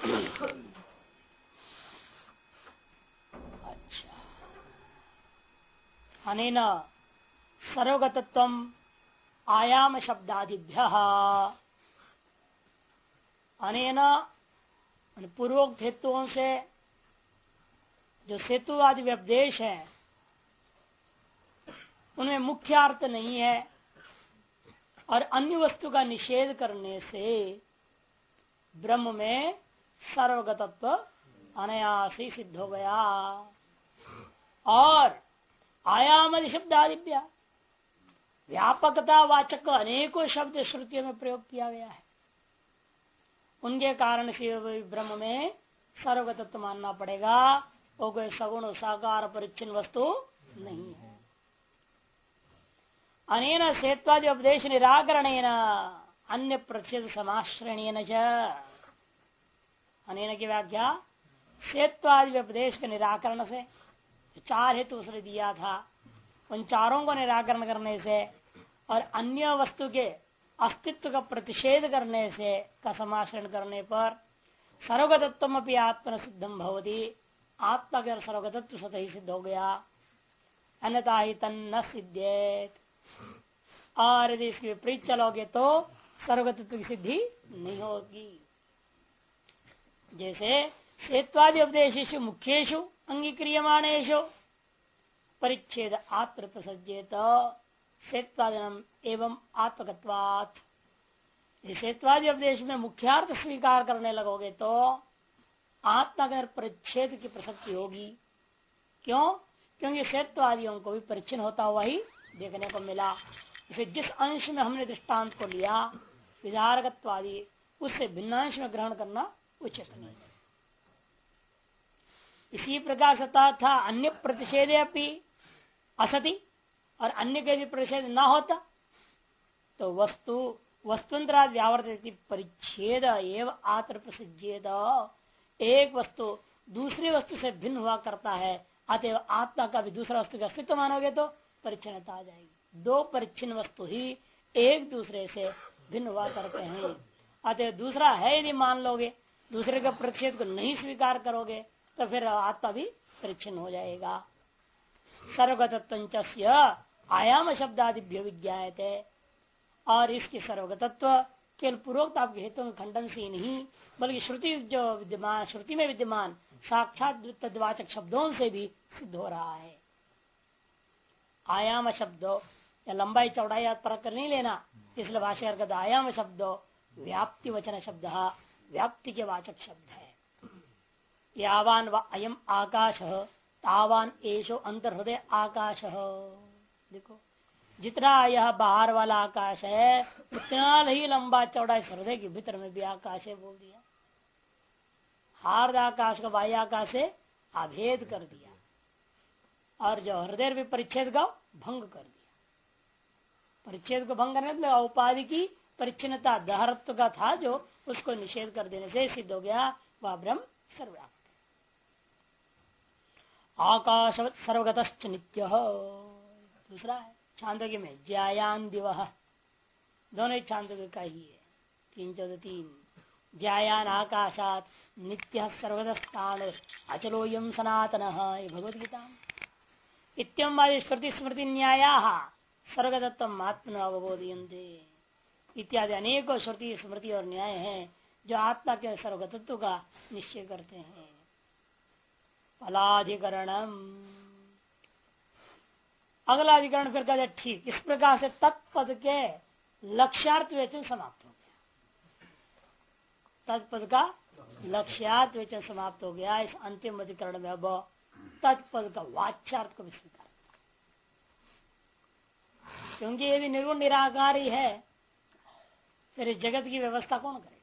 अच्छा, अनेन सर्वगतत्वम आयाम शब्दादिभ्यः, अनेन पूर्वोक्त हेतुओं से जो सेतु आदि व्यपदेश है उनमें मुख्य अर्थ नहीं है और अन्य वस्तु का निषेध करने से ब्रह्म में सर्वगतत्व अनायास ही सिद्ध हो गया। और आयाम शब्दादिभ्य व्यापकता वाचक अनेकों शब्द श्रुतियों में प्रयोग किया गया है, उनके कारण से ब्रह्म में सर्वगतत्व मानना पड़ेगा। वो कोई सगुण साकार परिच्छिन्न वस्तु नहीं है। अनेन सेत्वादि उपदेश निराकरणेन अन्य प्रच्छेद समाश्रणेन च, अनेन की व्याख्या सेत्वादि उपदेश के निराकरण से, चार हेतु उसने दिया था, उन चारों को निराकरण करने से और अन्य वस्तु के अस्तित्व का प्रतिषेध करने से का समाश्रण करने पर सर्वगतत्व अपनी आत्मन सिद्धम भवति, आत्मा के सर्वगतत्व स्वतः ही सिद्ध हो गया। अन्यथा ही तन्न सिद्धेत, और यदि इसके विपरीत चलोगे तो सर्वगतत्व की सिद्धि नहीं होगी। जैसे सेत्वादि उपदेशेषु मुख्येषु अंगीक्रियमाणेषु परिच्छेद आत्म प्रसज्जेत सेत्वादिनम एवं आत्मकत्वात्, सेत्वादि उपदेश में मुख्यार्थ स्वीकार करने लगोगे तो आत्मा का परिच्छेद की प्रसक्ति होगी। क्यों? क्योंकि सेत्वादियों को भी परिच्छिन्न होता हुआ ही देखने को मिला। इसे जिस अंश में हमने दृष्टांत को लिया विधारकत्वादि, उससे भिन्न अंश में ग्रहण करना उचित नहीं है। इसी प्रकार से था अन्य प्रतिषेधे अपनी असति, और अन्य के भी प्रतिषेध न होता तो वस्तुंतरा व्यावर्त परिच्छेद एवं आत्र प्रसिद्धेद, एक वस्तु दूसरी वस्तु से भिन्न हुआ करता है, अतएव आत्मा का भी दूसरा वस्तु का अस्तित्व मानोगे तो परिच्छिन्नता आ जाएगी। दो परिच्छिन्न वस्तु ही एक दूसरे से भिन्न हुआ करते हैं, अतएव दूसरा है यदि मान लोगे, दूसरे का प्रतिषेध को नहीं स्वीकार करोगे तो फिर आत्मा भी परिच्छिन्न हो जाएगा। सर्वगतत्व आयाम शब्दादिभ्यो विज्ञायते, और इसकी सर्वगतत्व केवल पूर्वोक्त आपके हेतु में खंडन से ही नहीं बल्कि श्रुति जो विद्यमान, श्रुति में विद्यमान साक्षात तद्वाचक शब्दों से भी सिद्ध हो रहा है। आयाम शब्दों या लंबाई चौड़ाई परख कर नहीं लेना, इसलिए भाष्यकार कहते आयाम शब्दों व्याप्ति वचन शब्द, व्याप्ति के वाचक शब्द है। यावान व अयम आकाश तावान एशो अंतर्हृदय आकाश। देखो जितना यह बाहर वाला आकाश है उतना ही लंबा चौड़ा इस हृदय के भीतर में भी आकाश है बोल दिया। हार्द आकाश को बाह्य आकाश से अभेद कर दिया, और जो हृदय भी परिच्छेद का भंग कर दिया। परिच्छेद को भंग करने मतलब औपाधि की परिच्छिन्नता दहरत्व का था जो, उसको निषेध कर देने से सिद्ध हो गया वह ब्रह्म सर्वव्यापक। आकाश सर्वगतश्च नित्य, दूसरा है छांदोग्य में ज्यायान दिवह, दोनों छांदोग्य का ही है 3:14-3। ज्यायान आकाशात नित्य सर्वगतस्थान अचलोयम सनातन, ये भगवदगीता। इत्यम श्रुति स्मृति न्याया सर्वगतत्व आत्मन अवबोधयन्ते, इत्यादि अनेकों श्रुति स्मृति और न्याय हैं जो आत्मा के सर्वगतत्व का निश्चय करते हैं। फलाधिकरणम, अगला अधिकरण फिर कहते ठीक इस प्रकार से तत्पद के लक्ष्यार्थ वेचन समाप्त हो गया। तत्पद का लक्ष्यार्थ वेचन समाप्त हो गया। इस अंतिम अधिकरण में अब तत्पद का वाच्यार्थ को भी स्वीकार, क्योंकि यदि निर्गुण निराकारी है फिर इस जगत की व्यवस्था कौन करेगा?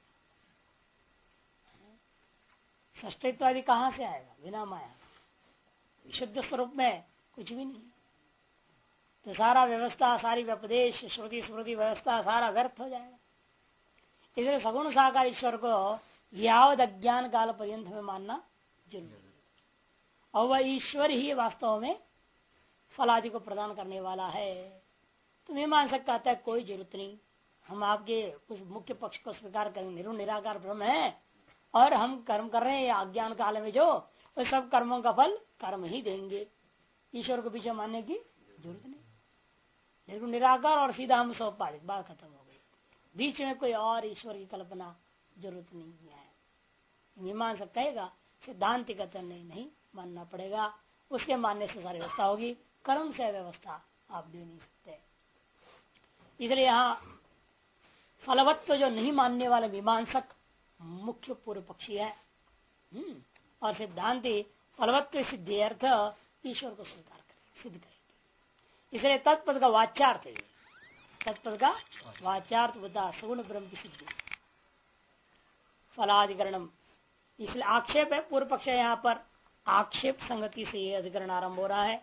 सृष्टित्वादि कहाँ से आएगा? बिना माया विशुद्ध स्वरूप में कुछ भी नहीं, तो सारा व्यवस्था, सारी व्यपदेश, श्रुति स्मृति व्यवस्था सारा व्यर्थ हो जाएगा। इसलिए सगुण साकार ईश्वर को यावद अज्ञान काल पर्यंत में मानना जरूरी है, और वह ईश्वर ही वास्तव में फल आदि को प्रदान करने वाला है। तो मैं मान सकता है कोई जरूरत नहीं, हम आपके उस मुख्य पक्ष को स्वीकार करेंगे, निर्गुण निराकार ब्रह्म है और हम कर्म कर रहे हैं अज्ञान काल में जो, वो सब कर्मों का फल कर्म ही देंगे, ईश्वर को पीछे मानने की जरूरत नहीं। लेकिन निराकार और सीधा हम सोपाधिक, बात खत्म हो गई। बीच में कोई और ईश्वर की कल्पना जरूरत नहीं है। मीमांसा कहेगा, सिद्धांत कहते नहीं मानना पड़ेगा, उसके मानने से सारी व्यवस्था होगी, कर्म से व्यवस्था आप दे नहीं सकते। इसलिए यहाँ फलवत्व जो नहीं मानने वाले मीमांसक मुख्य पूर्व पक्षी है, और सिद्धांति फलवत्व सिद्धि अर्थ ईश्वर को स्वीकार करे, सिद्ध करेगी। इसलिए तत्पद का वाच्यार्थ है, तत्पद का वाच्यार्थ बता सगुण ब्रह्म की सिद्धि, फलाधिकरणम। इसलिए आक्षेप है, पूर्व पक्ष है, यहाँ पर आक्षेप संगति से ये अधिकरण आरंभ हो रहा है।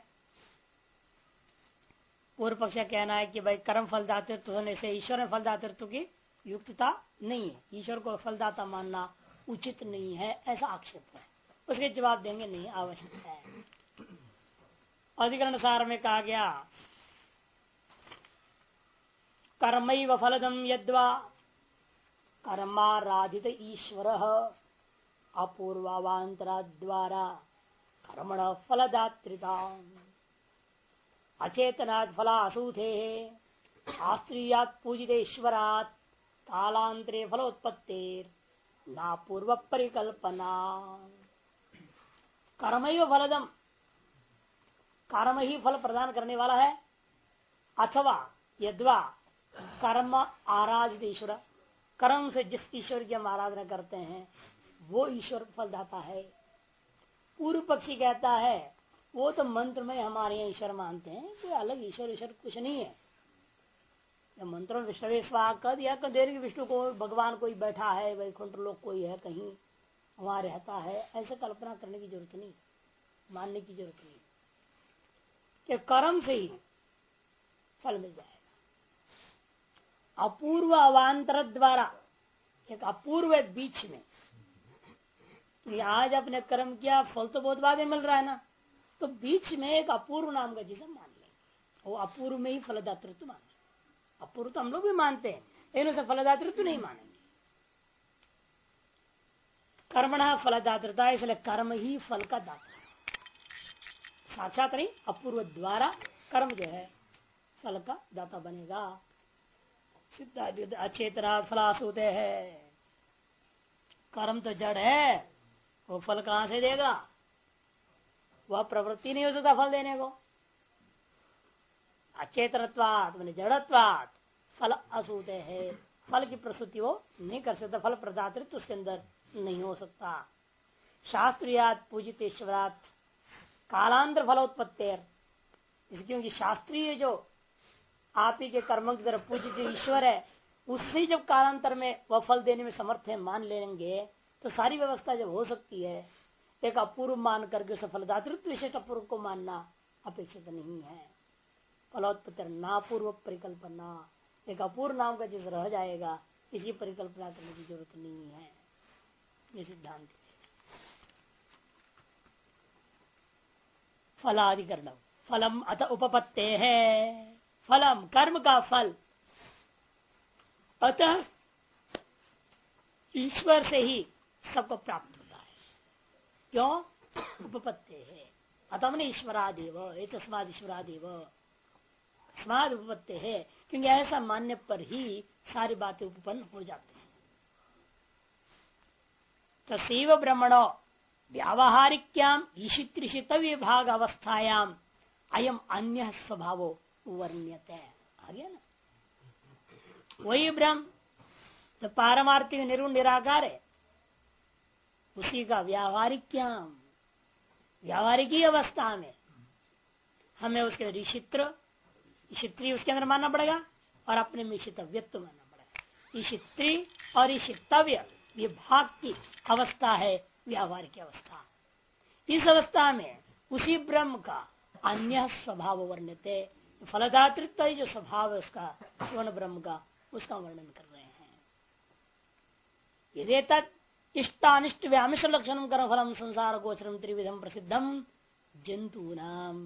पूर्व पक्ष कहना है कि भाई कर्म फलदातृत्व होने से ईश्वर में फलदातृत्व की युक्तता नहीं है, ईश्वर को फलदाता मानना उचित नहीं है, ऐसा आक्षेप है। उसके जवाब देंगे नहीं आवश्यक है। अधिकरण सार में कहा गया कर्मैव फलदम यद्वा कर्माराधित ईश्वर अपूर्वावांतरा द्वारा कर्मण फलदात्रिता अचेतनात् फलासूथे शास्त्रीयात् पूजितेश्वरात् कालांतरे फलोत्पत्तेर ना पूर्व परिकल्पना। कर्मैव फलदम, कर्म ही फल प्रदान करने वाला है, अथवा यद्वा कर्म आराधित ईश्वर, कर्म से जिस ईश्वर की हम आराधना करते हैं वो ईश्वर फलदाता है। पूर्व पक्षी कहता है वो तो मंत्र में हमारे यहाँ ईश्वर मानते हैं, कोई अलग ईश्वर कुछ नहीं है। मंत्रों विष्णु स्वाहा कर दिया, देर विष्णु को भगवान कोई बैठा है, वैकुंठ लोक कोई है कहीं वहां रहता है, ऐसे कल्पना करने की जरूरत नहीं, मानने की जरूरत नहीं कि कर्म से ही फल मिल जाएगा। अपूर्व अवांतर द्वारा, एक अपूर्व बीच में, आज आपने कर्म किया फल तो बहुत बाद में मिल रहा है ना, तो बीच में एक अपूर्व नाम का चीज मान लेंगे, वो अपूर्व में ही फलदातृत्व मान लेंगे। अपूर्व तो हम लोग भी मानते हैं, लेकिन उसे फलदातृत्व नहीं मानेंगे। कर्मणा फलदातृता, इसलिए कर्म ही फल का दाता है, साक्षात नहीं, अपूर्व द्वारा कर्म जो है फल का दाता बनेगा। सिद्धार्थ अचेतना फलासूते है, कर्म तो जड़ है, वो फल कहां से देगा, वह प्रवृत्ति नहीं हो सकता फल देने को। अचेतनत्वात् माने जड़त्वात् फल असूते है, फल की प्रसूति वो नहीं कर सकता, फल प्रदातृत्व उसके अंदर नहीं हो सकता। शास्त्रीयात् पूजितेश्वरात् कालांतर फलोत्पत्तेर, क्योंकि शास्त्रीय जो आप ही के कर्मों की तरफ पूजित जो ईश्वर है, उससे जब कालांतर में वह फल देने में समर्थ है मान लेंगे, तो सारी व्यवस्था जब हो सकती है, एक अपूर्व मान करके उसे फलदातृत्व विशेष अपूर्व को मानना अपेक्षित नहीं है। फलोत्पत्ति ना पूर्व परिकल्पना, एक अपूर्व नाम का जिस रह जाएगा, इसकी परिकल्पना करने की जरूरत नहीं है, ये सिद्धांत है। फलाधिकरण फलम अत उपपत्ते है, फलम कर्म का फल अतः ईश्वर से ही सबको प्राप्त होता है। क्यों उपपत्ते है, अतः मैंने ईश्वरादेव, तस्माद ईश्वरादेव, तस्माद उपपत्ते है, क्योंकि ऐसा मानने पर ही सारी बातें उपपन्न हो जाती हैं। तस्व ब्रह्मणो व्यावहारिक्याम ईशित्रिशितव्य भाग अवस्थायाम अयम अन्य स्वभावो वर्ण्यते। आ गया ना, वही ब्रह्म तो पारमार्थिक निर्गुण निराकार है, उसी का व्यावहारिक्याम, व्यावहारिक ही अवस्था में हमें उसके ईशित्र, ईशित्री उसके अंदर मानना पड़ेगा और अपने में ईशितव्यत्व मानना पड़ेगा। ईशित्री और ईशितव्य ये भाग की अवस्था है, व्यावहारिक अवस्था। इस अवस्था में उसी ब्रह्म का अन्य स्वभाव वर्णित, फलदातृत्व जो स्वभाव है उसका, स्वर्ण ब्रह्म का, उसका वर्णन कर रहे हैं। यदि तत् इष्टानिष्ट व्यामिष लक्षण कर्म फलम संसार गोचरम त्रिविधम प्रसिद्धम जंतूनाम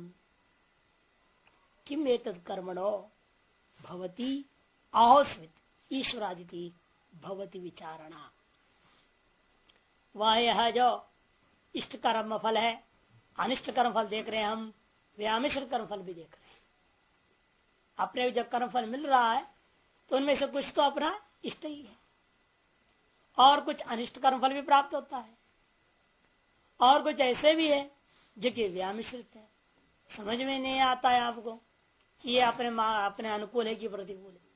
किम एतत् कर्मणो भवति आहोस्वित ईश्वरादिति भवति विचारणा। वह यह जो इष्ट कर्म फल है, अनिष्ट कर्म फल देख रहे हैं हम, व्यामिश्र कर्म फल भी देख रहे हैं। अपने जब कर्म फल मिल रहा है तो उनमें से कुछ तो अपना इष्ट ही है, और कुछ अनिष्ट कर्म फल भी प्राप्त होता है, और कुछ ऐसे भी है जो कि व्यामिश्रित है। समझ में नहीं आता है आपको कि ये अपने अनुकूल है कि प्रतिकूल है।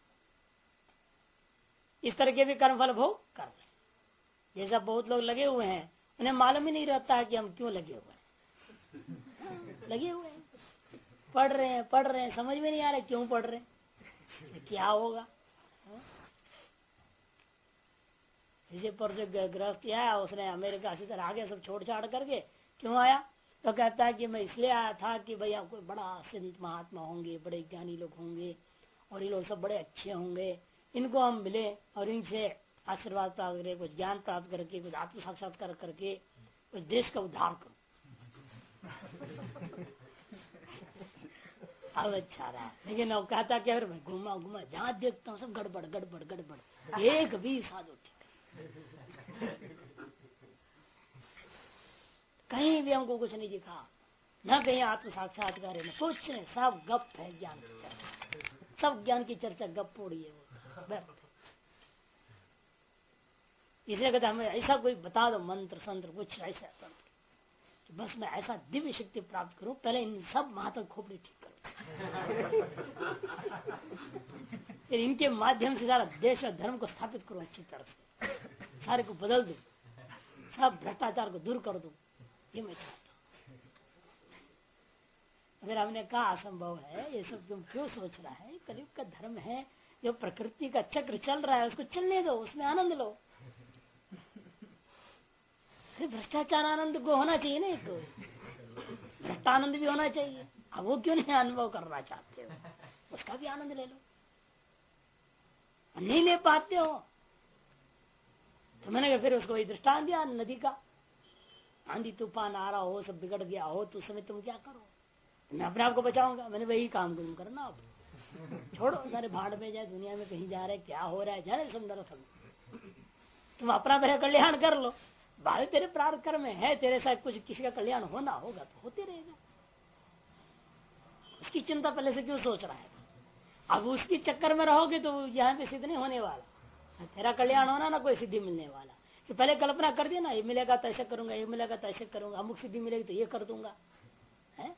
इस तरह के भी कर्मफल भोग कर रहे हैं। जैसा बहुत लोग लगे हुए हैं, उन्हें मालूम ही नहीं रहता है कि हम क्यों लगे हुए हैं। लगे हुए हैं, पढ़ रहे हैं, समझ में नहीं आ रहा क्यों पढ़ रहे हैं, क्या होगा। जैसे पर जो गृहस्थ आया, उसने अमेरिका से तरह आगे सब छोड़ छाड़ करके क्यों आया, तो कहता है कि मैं इसलिए आया था कि भैया कोई बड़ा संत महात्मा होंगे, बड़े ज्ञानी लोग होंगे, और ये लोग सब बड़े अच्छे होंगे, इनको हम मिले और इनसे आशीर्वाद प्राप्त करके, कुछ ज्ञान प्राप्त करके, कुछ आत्म साक्षात्कार करके कुछ देश का उद्धार करो। अब अच्छा रहा, लेकिन अब कहता क्या, मैं घूमा घूमा जहाँ देखता हूँ सब गड़बड़ गड़बड़ गड़बड़, एक भी साधु ठीक कहीं भी हमको कुछ नहीं दिखा, न कहीं आत्म साक्षात्कार है, न कुछ नहीं, सब गप है ज्ञान की चर्चा, सब ज्ञान की चर्चा गप उड़ी है वो। इसलिए कहते हमें ऐसा कोई बता दो मंत्र संत्र कुछ ऐसा संत्र, कि बस मैं ऐसा दिव्य शक्ति प्राप्त करूं, पहले इन सब महात्मा खोपड़ी ठीक करूं, फिर इनके माध्यम से सारा देश और धर्म को स्थापित करूं अच्छी तरह से, सारे को बदल दूं, सब भ्रष्टाचार को दूर कर दूं, ये मैं चाहता हूं। फिर हमने कहा असंभव है, ये सब तुम क्यों सोच रहा है, कलयुग का धर्म है, जो प्रकृति का चक्र चल रहा है उसको चलने दो, उसमें आनंद लो। भ्रष्टाचार आनंद को होना चाहिए ना, तो भ्रष्टानंद भी होना चाहिए। अब वो क्यों नहीं अनुभव करना चाहते हो, उसका भी आनंद ले लो। नहीं ले पाते हो तो मैंने फिर उसको वही दृष्टांत दिया नदी का, आंधी तूफान आ रहा हो, सब बिगड़ गया हो, तो उस समय तुम क्या करो, मैं अपने आप को बचाऊंगा। मैंने वही काम तुम करना, अब छोड़ो सारे भाड़ में जाए, दुनिया में कहीं जा रहे क्या हो रहा है जाने समझ, तुम अपना मेरा कल्याण कर लो, बाद तेरे प्रार्थ कर्म में है, तेरे साथ कुछ किसी का कल्याण होना होगा तो होते रहेगा, उसकी चिंता पहले से क्यों सोच रहा है। अब उसकी चक्कर में रहोगे तो यहाँ पे सिद्ध नहीं होने वाला, तेरा कल्याण होना ना कोई सिद्धि मिलने वाला, कि पहले कल्पना कर दिया ना, ये मिलेगा तो ऐसे करूंगा, ये मिलेगा तो ऐसे करूंगा, अमुक सिद्धि मिलेगी तो ये कर दूंगा, है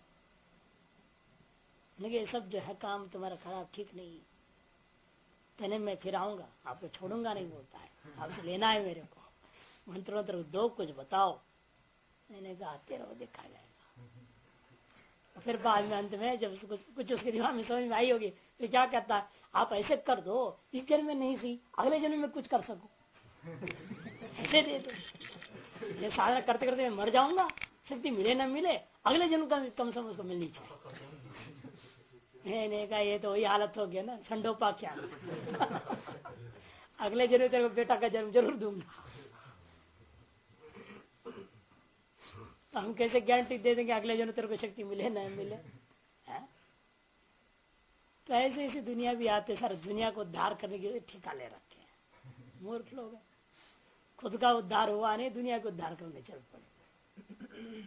ये सब जो है काम तुम्हारा खराब ठीक नहीं। कहने मैं फिर आऊंगा, आपको छोड़ूंगा नहीं बोलता है, आपसे लेना है मेरे को, मंत्र मंत्र दो कुछ बताओ। मैंने कहा आते रहो देखा जाएगा। फिर बाद में अंत में जब कुछ उसके दिमाग में समझ में आई होगी तो क्या कहता है, आप ऐसे कर दो, इस जन्म में नहीं सी अगले जन्म में कुछ कर सको, ऐसे दे दो, ये साधना करते करते मैं मर जाऊंगा, शक्ति मिले न मिले अगले जन्म का कम से कम उसको मिलनी चाहिए। मैंने कहा ये तो वही हालत हो गया ना छंडोपाख्यान, अगले जन्म तेरे को बेटा का जन्म जरूर दूंगा। तो हम कैसे गारंटी दे देंगे अगले जन्म तेरे को शक्ति मिले न मिले, है? तो ऐसे ऐसी दुनिया भी आते, सारे दुनिया को उद्धार करने के लिए ठेका ले रखे हैं, मूर्ख लोग हैं, खुद का उद्धार हुआ नहीं, दुनिया को उद्धार करने चल पड़े।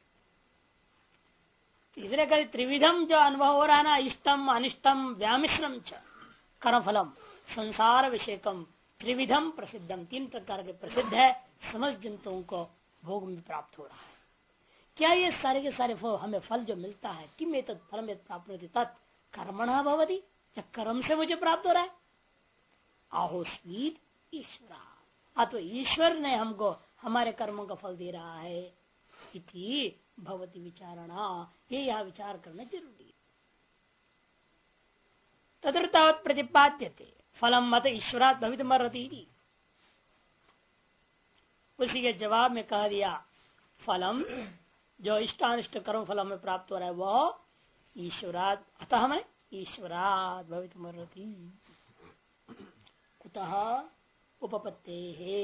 तीसरे कभी त्रिविधम जो अनुभव हो रहा ना, इष्टम अनिष्टम व्यामिश्रम च कर्मफलम संसार विषयकम त्रिविधम प्रसिद्धम, तीन प्रकार के प्रसिद्ध है, समस्त जंतुओं को भोग में प्राप्त हो रहा है। क्या ये सारे के सारे हमें फल जो मिलता है, किम एतत् फलम यत् प्राप्त होती तत् कर्मणा भवति, या कर्म से मुझे प्राप्त हो रहा है। आहोस्मीत ईश्वरा, अथवा ईश्वर ने हमको हमारे कर्मों का फल दे रहा है, इति भवति विचारणा, ये यह विचार करना जरूरी है। तदर्थावत प्रतिपाद्यते फलम मत ईश्वरात् भवितुमर्हति, उसी के जवाब में कह दिया फलम जो इष्टानिष्ट कर्म फल में प्राप्त हो रहा है वह ईश्वरात्, अतः मैं ईश्वरात् भवितुमर्हति, कुतः उपपत्ते है,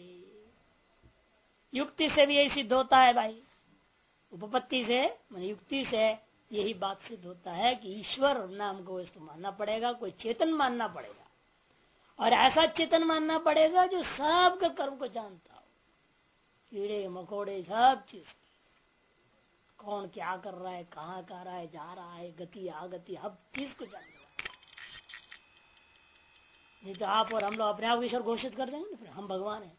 युक्ति से भी यही सिद्ध होता है भाई, उपपत्ति से माने युक्ति से यही बात सिद्ध होता है कि ईश्वर नाम को वस्तु मानना पड़ेगा, कोई चेतन मानना पड़ेगा, और ऐसा चेतन मानना पड़ेगा जो सबका कर्म को जानता हो, कीड़े मकोड़े सब चीज, कौन क्या कर रहा है, कहाँ कर रहा है, जा रहा है, गति आगति हर चीज को जान रहा है। नहीं तो आप और हम लोग अपने आप ईश्वर घोषित कर देंगे ना, फिर हम भगवान है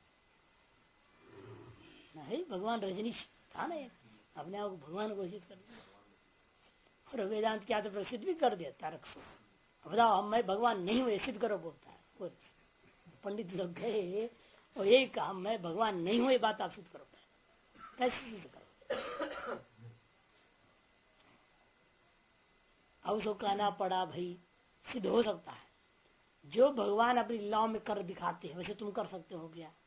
नहीं, भगवान रजनीश था ना, अपने आप को भगवान घोषित कर दिया। और वेदांत क्या तो प्रसिद्ध भी कर दिया तर्क से, बताओ हम मैं भगवान नहीं हूँ सिद्ध करो बोलता है। पंडित लोग गए और यही कहा मैं भगवान नहीं हूँ, ये बात आप सिद्ध करो। कैसे सिद्ध करो? अब उसको कहना पड़ा भाई सिद्ध हो सकता है, जो भगवान अपनी लीलाओं में कर दिखाते हैं वैसे तुम कर सकते हो क्या?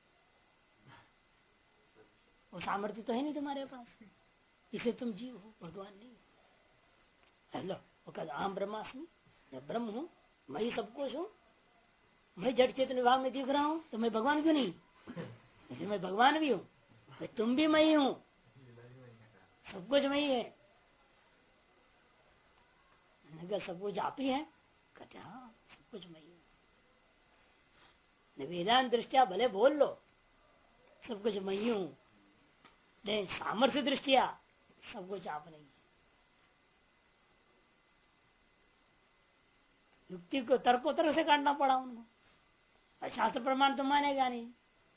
वो सामर्थ्य तो है नहीं तुम्हारे पास, इसे तुम जीव हो, भगवान नहीं। हेलो वो कहता आम ब्रह्मास्मि, मैं ब्रह्म हूँ, मैं ही सब कुछ हूँ, मैं जड़ चेतन विभाग में दिख रहा हूँ, तो मैं भगवान क्यों नहीं? जैसे मैं भगवान भी हूँ, मैं तुम भी मैं ही हूँ, सब कुछ मैं ही है। सब कुछ आप ही है? कहते हाँ सब कुछ मैं ही हूँ। वेदांत दृष्टिया भले बोल लो सब कुछ मैं ही हूँ, लेकिन सामर्थ्य दृष्टिया सब कुछ आप नहीं है। युक्ति को तर्कोत्तर से काटना पड़ा उनको, और शास्त्र प्रमाण तो मानेगा नहीं।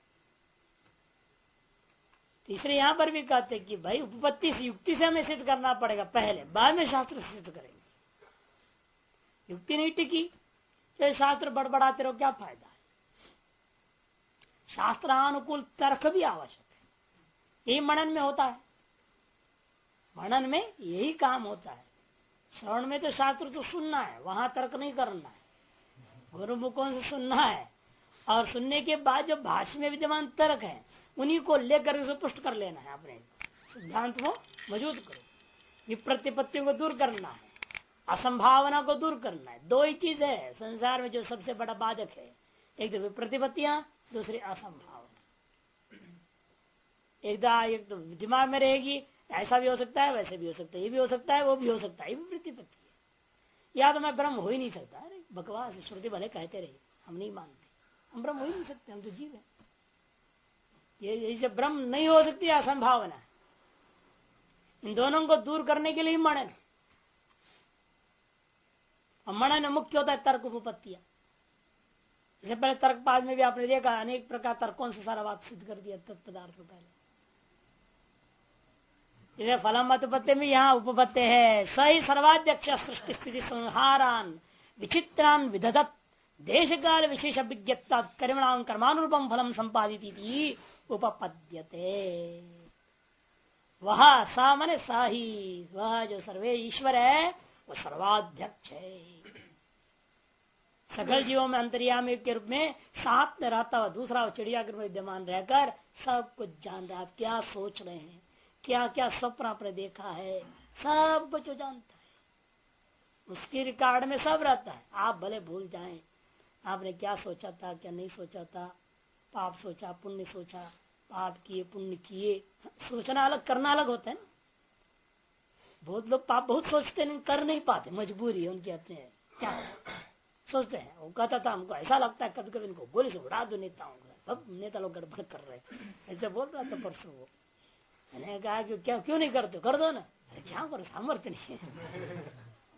तीसरे यहां पर भी कहते कि भाई उपपत्ति से युक्ति से हमें सिद्ध करना पड़ेगा पहले, बाद में शास्त्र से सिद्ध करेंगे। युक्ति नहीं टिकी तो शास्त्र बड़बड़ाते रहो, क्या फायदा है? शास्त्रानुकूल तर्क भी आवश्यक है, यही मनन में होता है। मनन में यही काम होता है। श्रवण में तो शास्त्र तो सुनना है, वहां तर्क नहीं करना है, गुरुमुखों से सुनना है, और सुनने के बाद जो भाष्य में विद्यमान तर्क है उन्हीं को लेकर उसे पुष्ट कर लेना है, अपने सिद्धांत को मजबूत करो, विप्रतिपत्तियों को दूर करना है, असंभावना को दूर करना है। दो ही चीज है संसार में जो सबसे बड़ा बाधक है, एक तो विप्रतिपत्तियां, दूसरी असंभावना। एक तो दिमाग में रहेगी ऐसा भी हो सकता है, वैसे भी हो सकता है, ये भी हो सकता है, वो भी हो सकता है, ये विप्रतिपत्ति है। या तो मैं ब्रह्म हो ही नहीं सकता, अरे बकवास, श्रुति भले कहते रहे, हम नहीं मानते, हम ब्रह्म हो ही नहीं सकते, हम तो जीव है। ये जब ब्रह्म नहीं हो सकती असंभावना, इन दोनों को दूर करने के लिए मनन, और मनन मुख्य होता है तर्क उपपत्तियां। इससे पहले तर्कपाद में भी आपने देखा अनेक प्रकार तर्कों से सारा बात सिद्ध कर दिया तत्पदार्थ को पहले। जैसे फलम उत्पत्ति में यहाँ उपपत्ति है, सही सर्वाध्यक्ष सृष्टि स्थिति संहारान विचित्रान विदधत देश काल विशेष अभिज्ञता कर्मणाम कर्मानुरूपम फलम संपादित उपपद्यते। वह सा मने सा ही, वह जो सर्वे ईश्वर है वो सर्वाध्यक्ष है, सकल जीवों में अंतर्यामी के रूप में साथ में रहता हुआ, दूसरा चिड़िया के रूप में विद्यमान रहकर सब कुछ जान रहा है, क्या सोच रहे हैं, क्या क्या स्वप्न आपने देखा है, सब कुछ वो जानता है, उसकी रिकॉर्ड में सब रहता है। आप भले भूल जाएं आपने क्या सोचा था, क्या नहीं सोचा था, पाप सोचा पुण्य सोचा, पाप किए पुण्य किए, सोचना अलग करना अलग होता है ना। बहुत लोग पाप बहुत सोचते नहीं, कर नहीं पाते, मजबूरी है उनकी, आते हैं क्या सोचते हैं। वो कहता था हमको ऐसा लगता है कभी कभी इनको गोली से उड़ा दो नेताओं को, अब नेता लोग गड़बड़ कर रहे हैं, ऐसे बोल रहा था परसों वो। मैंने कहा कि क्या क्यों नहीं करते, कर दो ना। अरे क्या करो, सामर्थ्य नहीं है।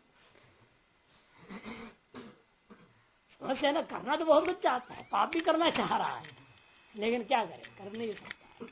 समस्या ना, करना तो बहुत कुछ चाहता है, पाप भी करना चाह रहा है, लेकिन क्या करे, कर नहीं सकता।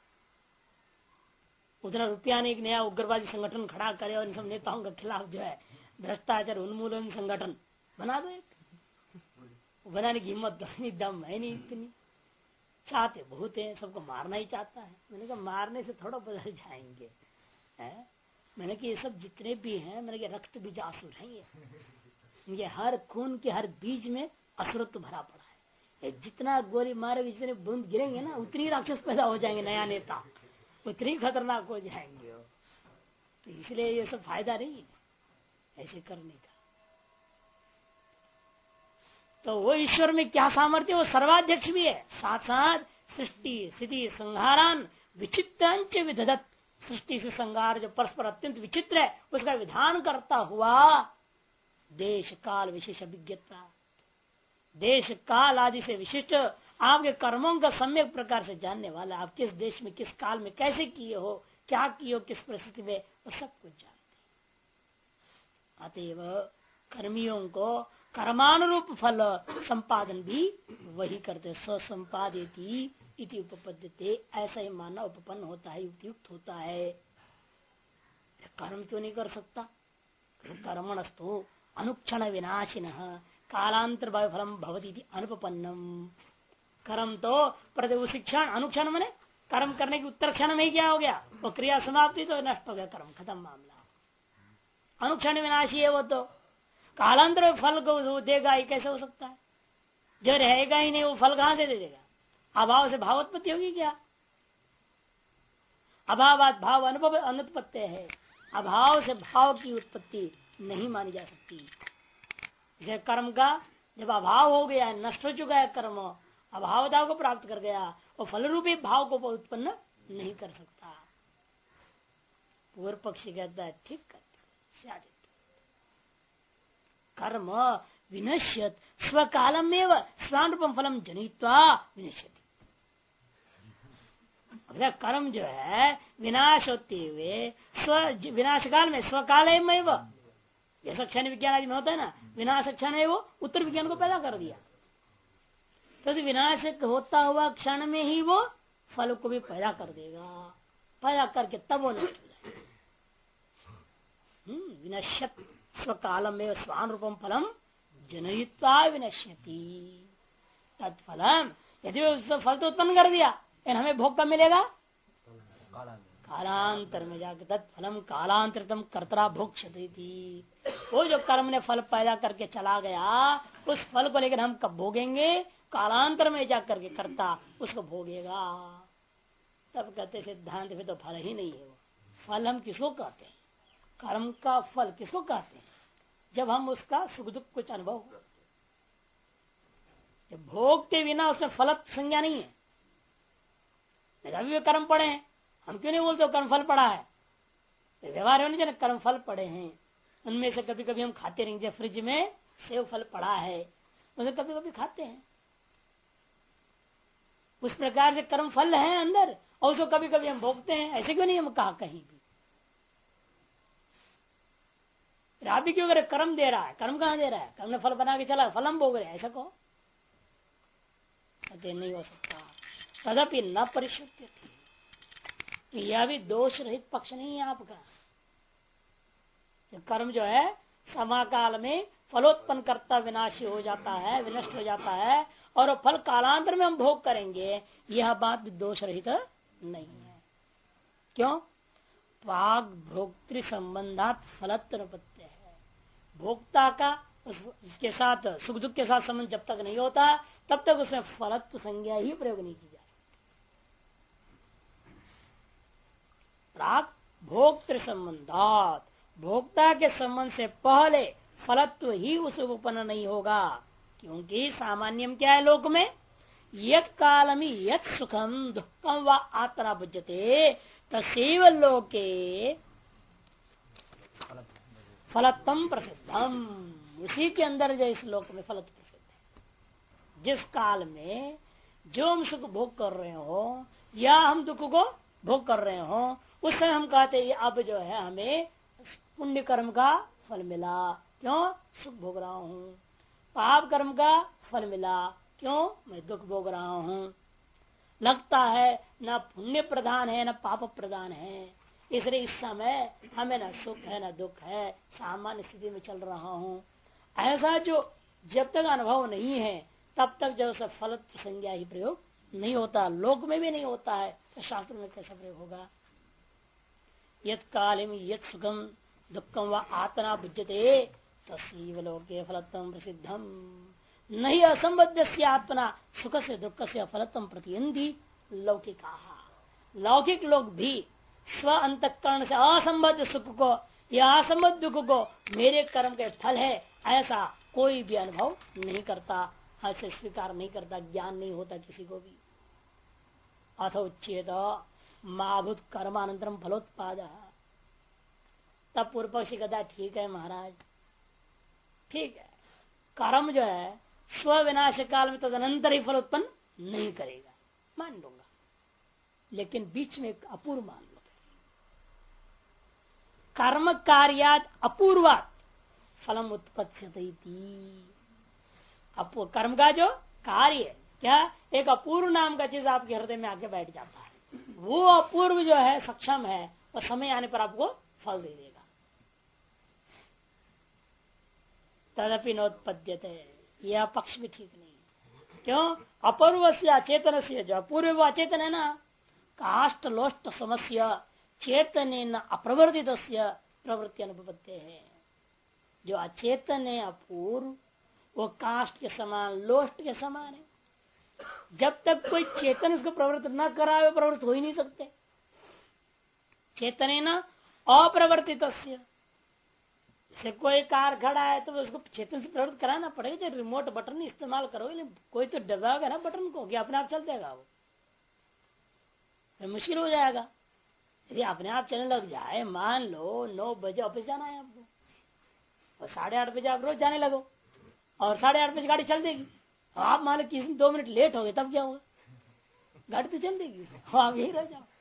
उतना रुपया ने एक नया उग्रवादी संगठन खड़ा करे और इन सब नेताओं के खिलाफ जो है भ्रष्टाचार उन्मूलन संगठन बना दो, एक बनाने की हिम्मत नहीं, दम है नहीं, इतनी चाहते बहुत है, सबको मारना ही चाहता है। मैंने कहा मारने से थोड़ा बदल जाएंगे, है? मैंने कि ये सब जितने भी हैं, मैंने कहा रक्त बीज आसुर है, ये हर खून के हर बीज में असुरत्व भरा पड़ा है। जितना गोली मारेगी, जितने बूंद गिरेंगे ना, उतनी राक्षस पैदा हो जाएंगे, नया नेता उतनी खतरनाक हो जाएंगे। तो इसलिए ये सब फायदा नहीं है ऐसे करने का। तो वो ईश्वर में क्या सामर्थ्य, वो सर्वाध्यक्ष भी है, साथ साथ सृष्टि स्थिति संहारान विचित्रांच विदधत, सृष्टि से संहार जो परस्पर अत्यंत विचित्र है उसका विधान करता हुआ देश काल विशेष अभिज्ञता, देश काल आदि से विशिष्ट आपके कर्मों का सम्यक प्रकार से जानने वाला, आप किस देश में किस काल में कैसे किए हो, क्या किए हो, किस परिस्थिति में, वो सब कुछ जानते। अतएव कर्मियों को कर्मानुरूप फल संपादन भी वही करते, स्वसंपादिति इति उपपद्यते, ऐसा ही मानना उपपन्न होता है, उपयुक्त होता है। कर्म क्यों नहीं कर सकता? कर्मणस्तु अनुक्षण विनाशिनः कालांतर फलम भवती अनुपन्नम। कर्म तो प्रति उसी क्षण, अनुक्षण मने कर्म करने की उत्तर क्षण में ही क्या हो गया, वो क्रिया समाप्ति तो नष्ट हो गया, कर्म खत्म मामला। अनुक्षण विनाशी है वो, तो कालांतर फल को देगा ही कैसे हो सकता है? जो रहेगा ही नहीं वो फल कहां से दे देगा? अभाव से भावोत्पत्ति होगी क्या? अभावात भाव अनुभव अनुत्पत्ति है, अभाव से भाव की उत्पत्ति नहीं मानी जा सकती। जैसे कर्म का जब अभाव हो गया, नष्ट हो चुका है कर्म, अभावता को प्राप्त कर गया, वो फल रूपी भाव को उत्पन्न नहीं कर सकता। पूर्व पक्षी कहता है ठीक करते, कर्म विनश्यत स्वकालम एवं स्वानुपम फलम जनित्वा विनश्यति। कर्म जो है विनाश होते हुए स्व विनाश काल में स्वकाल एवं, जैसा क्षण विज्ञान आदि में होता है ना, विनाश क्षण है वो उत्तर विज्ञान को पैदा कर दिया, तो विनाश होता हुआ क्षण में ही वो फल को भी पैदा कर देगा, पैदा करके तब वो नष्ट हो जाएगा। विनश्यत स्वकालम में स्वानुरूपम फलम जनयित्वा विनश्यति तत्फलम। यदि फल तो उत्पन्न कर दिया, हमें भोग कब मिलेगा? कालांतर में जाकर तत्फलम कालांतरतम कर्ता भोक्ष्यति। वो जो कर्म ने फल पैदा करके चला गया, उस फल को लेकर हम कब भोगेंगे? कालांतर में जाकर के कर्ता उसको भोगेगा। तब कहते सिद्धांत में तो फल ही नहीं है वो। फल हम किसको कहते हैं? कर्म का फल किसको कहते हैं? जब हम उसका सुख दुख कुछ अनुभव करते, जब भोगते बिना उसमें फलत संज्ञा नहीं है। अभी वे कर्म पड़े हैं, हम क्यों नहीं बोलते कर्म फल पड़ा है? व्यवहार होने चाहिए, कर्म फल पड़े हैं, उनमें से कभी कभी हम खाते रहेंगे। फ्रिज में सेव फल पड़ा है, उसे कभी कभी खाते हैं। उस प्रकार से कर्म फल है अंदर, और उसको कभी कभी हम भोगते हैं। ऐसे क्यों नहीं हम कहा कहीं भी? आप भी क्यों करे? कर्म दे रहा है, कर्म कहाँ दे रहा है? कर्म ने फल बना के चला, फल हम भोग रहे हैं, ऐसा कहो? नहीं हो सकता। तदपि न परिशुद्ध, यह भी दोष रहित पक्ष नहीं है आपका। कर्म जो है समाकाल में फलोत्पन्न करता विनाशी हो जाता है, विनष्ट हो जाता है, और फल कालांतर में हम भोग करेंगे, यह बात दोष रहित नहीं है। क्यों? पाक भोक्तृ संबंधात फलत्व प्रत्यय है। भोक्ता का उसके साथ सुख दुख के साथ संबंध जब तक नहीं होता, तब तक उसमें फलत्व संज्ञा ही प्रयोग नहीं की जाए। प्राक भोक्तृ संबंधात, भोक्ता के संबंध से पहले फलत्व ही उसे उपन्न नहीं होगा। क्योंकि सामान्यम क्या है लोक में? यत कालमी यत सुखम दुखम व आत्मा बुझते तसेव लोके फलत्म प्रसिद्धम। उसी के अंदर जो इस लोक में फलत्व प्रसिद्ध है। जिस काल में जो हम सुख भोग कर रहे हो या हम दुख को भोग कर रहे हो, उस समय हम कहते हैं अब जो है हमें पुण्य कर्म का फल मिला, क्यों? सुख भोग रहा हूँ। पाप कर्म का फल मिला, क्यों? मैं दुख भोग रहा हूँ। लगता है न पुण्य प्रधान है न पाप प्रधान है, इसलिए इस समय हमें न सुख है न दुख है, सामान्य स्थिति में चल रहा हूँ। ऐसा जो जब तक अनुभव नहीं है तब तक जो फल संज्ञा ही प्रयोग नहीं होता, लोक में भी नहीं होता है, तो शास्त्र में कैसा प्रयोग होगा? यत काल में यत सुखम दुखम व आत्मा बुझते तस्वीर लोके फलत्म प्रसिद्धम। नहीं असंबद्ध से आत्मा सुख से दुख से फलत्म प्रतियंधी लौकिका। लौकिक लोग भी स्व अंतकरण से असंबद्ध सुख को या असंबद्ध दुख को मेरे कर्म के फल है ऐसा कोई भी अनुभव नहीं करता, ऐसे स्वीकार नहीं करता, ज्ञान नहीं होता किसी को भी। अथ उच्चेत माभूत कर्मानंतरम फलोत्पाद। तब पूर्व पक्षी कहता ठीक है महाराज, ठीक है, कर्म जो है स्व विनाश काल में तदनंतर ही फल उत्पन्न नहीं करेगा, मान लूंगा, लेकिन बीच में एक अपूर्व मान लो, कर्म कार्यात अपूर्वात फलम उत्पत्ति। कर्म का जो कार्य क्या, एक अपूर्व नाम का चीज आपके हृदय में आके बैठ जाता है, वो अपूर्व जो है सक्षम है, और समय आने पर आपको फल दे देगा। तदपि नोत्पद्यते, यह पक्ष भी ठीक नहीं है। क्यों? अपूर्व से अचेतन से, जो अपूर्व वो अचेतन है ना, काष्ट लोष्ट समस्या चेतन अप्रवर्तित प्रवृत्ति अनुपत्ति है। जो अचेतन है अपूर्व, वो काष्ट के समान लोष्ट के समान है। जब तक कोई चेतन उसको प्रवृत्त न करावे, प्रवृत्त हो ही नहीं सकते। चेतन न अप्रवर्तित से कोई कार खड़ा है तो उसको चेतन से प्रवृत्त कराना पड़ेगा। तो रिमोट बटन इस्तेमाल करोगे, कोई तो दबाओगे ना बटन को कि अपने आप चल जाएगा, वो मुश्किल हो जाएगा। यदि अपने आप चलने लग जाए, मान लो 9 बजे ऑफिस जाना है आपको, और 8:30 बजे आप रोज जाने लगो, और 8:30 बजे गाड़ी चल देगी, आप मान लो किसी 2 मिनट लेट हो गए, तब क्या होगा? गाड़ी तो चल देगी, आप यही रह जाओ।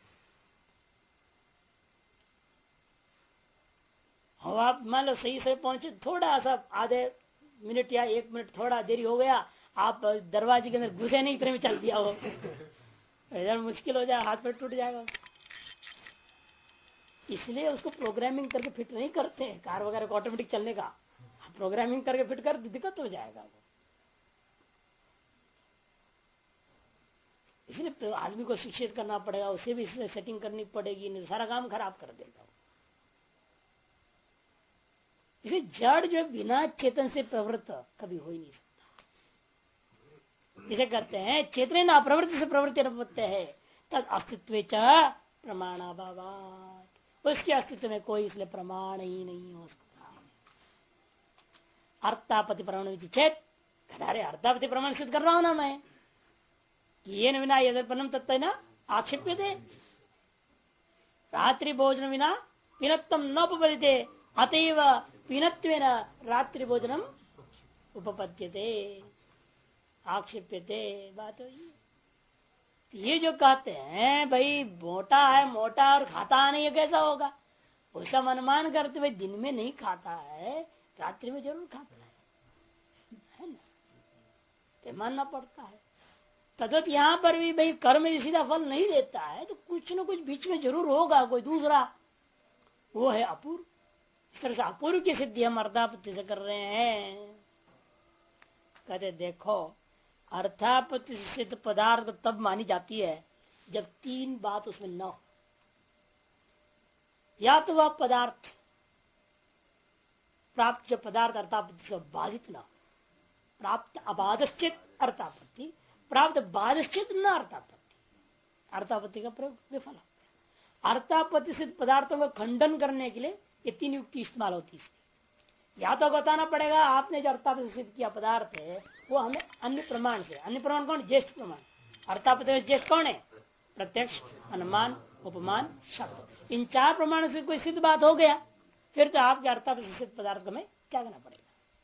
और आप मान लो सही से पहुंचे, थोड़ा सा आधे मिनट या 1 मिनट थोड़ा देरी हो गया, आप दरवाजे के अंदर घुसे नहीं, इतने में चल दिया हो, इधर मुश्किल हो जाए, हाथ पैर टूट जाएगा। इसलिए उसको प्रोग्रामिंग करके फिट नहीं करते हैं। कार वगैरह को ऑटोमेटिक चलने का प्रोग्रामिंग करके फिट कर, दिक्कत हो जाएगा वो। इसलिए आदमी को शिक्षित करना पड़ेगा, उसे भी सेटिंग करनी पड़ेगी, नहीं सारा काम खराब कर देगा। इसलिए जड़ जो बिना चेतन से प्रवृत्त कभी हो ही नहीं सकता। इसे कहते हैं चेतन न अप्रवृत्ति से प्रवृत्ति अनुपत्ति है, तद अस्तित्व प्रमाणाभावात्, उसके अस्तित्व में कोई इसलिए प्रमाण ही नहीं हो सकता। अर्थापति प्रमाण चेत, अरे अर्थापति प्रमाण सिद्ध कर रहा हूं ना मैं, ये न विना यदर्पणम तत्व न आक्षेप्य थे। रात्रि भोजन विना पिनत्तम न उपपद्यते, अतएव पिनत्वेन रात्रि भोजनम उपपद्यते आक्षेप्यते। बात हुई। ये जो कहते हैं भाई मोटा है, मोटा और खाता नहीं है, कैसा होगा? उसका अनुमान करते भाई दिन में नहीं खाता है, रात्रि में जरूर खाता है ना, तो मानना पड़ता है। तद्वत यहाँ पर भी भाई कर्म सीधा फल नहीं देता है, तो कुछ न कुछ बीच में जरूर होगा कोई दूसरा, वो है अपूर्व। इस तरह से अपूर्व की सिद्धि हम अर्थापत्ति से कर रहे हैं। कहते देखो, अर्थापत्ति सिद्ध पदार्थ तब मानी जाती है जब 3 बात उसमें न हो। या तो वह पदार्थ प्राप्त, जो पदार्थ अर्थापत्ति से बाधित न हो, प्राप्त अबाधश्चित अर्थापत्ति, प्राप्त बाधश्चित न अर्थापत्ति, अर्थापत्ति का प्रयोग विफल हो गया। अर्थापत्ति सिद्ध पदार्थों को खंडन करने के लिए ये 3 युक्ति इस्तेमाल होती है। या तो बताना पड़ेगा आपने जो अर्थापत्ति सिद्ध किया पदार्थ है वो हमें अन्य प्रमाण से, अन्य प्रमाण कौन? ज्येष्ठ प्रमाण। अर्थापत्ति में ज्येष्ठ कौन है? प्रत्यक्ष, अनुमान, उपमान, शब्द। इन 4 प्रमाण से कोई सिद्ध बात हो गया, फिर तो आपके अर्थापत्ति सिद्ध पदार्थ में क्या करना पड़ेगा।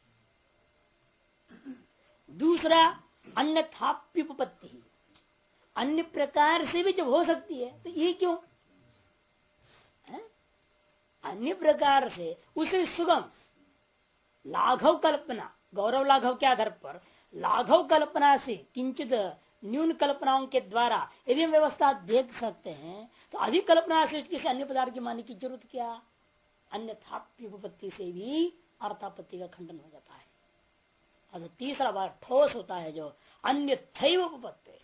दूसरा, अन्यथाप्युपपत्ति, अन्य प्रकार से भी जब हो सकती है तो ये क्यों है? अन्य प्रकार से उसे सुगम लाघव कल्पना, गौरव लाघव के आधार पर लाघव कल्पना से किंचित न्यून कल्पनाओं के द्वारा यदि हम व्यवस्था देख सकते हैं, तो अधिक कल्पना से किसी अन्य पदार्थ की मानने की जरूरत क्या? अन्यथाप्युपपत्ति से भी अर्थापत्ति का खंडन हो जाता है। और तीसरा बार ठोस होता है जो अन्यथैव उपपत्ति,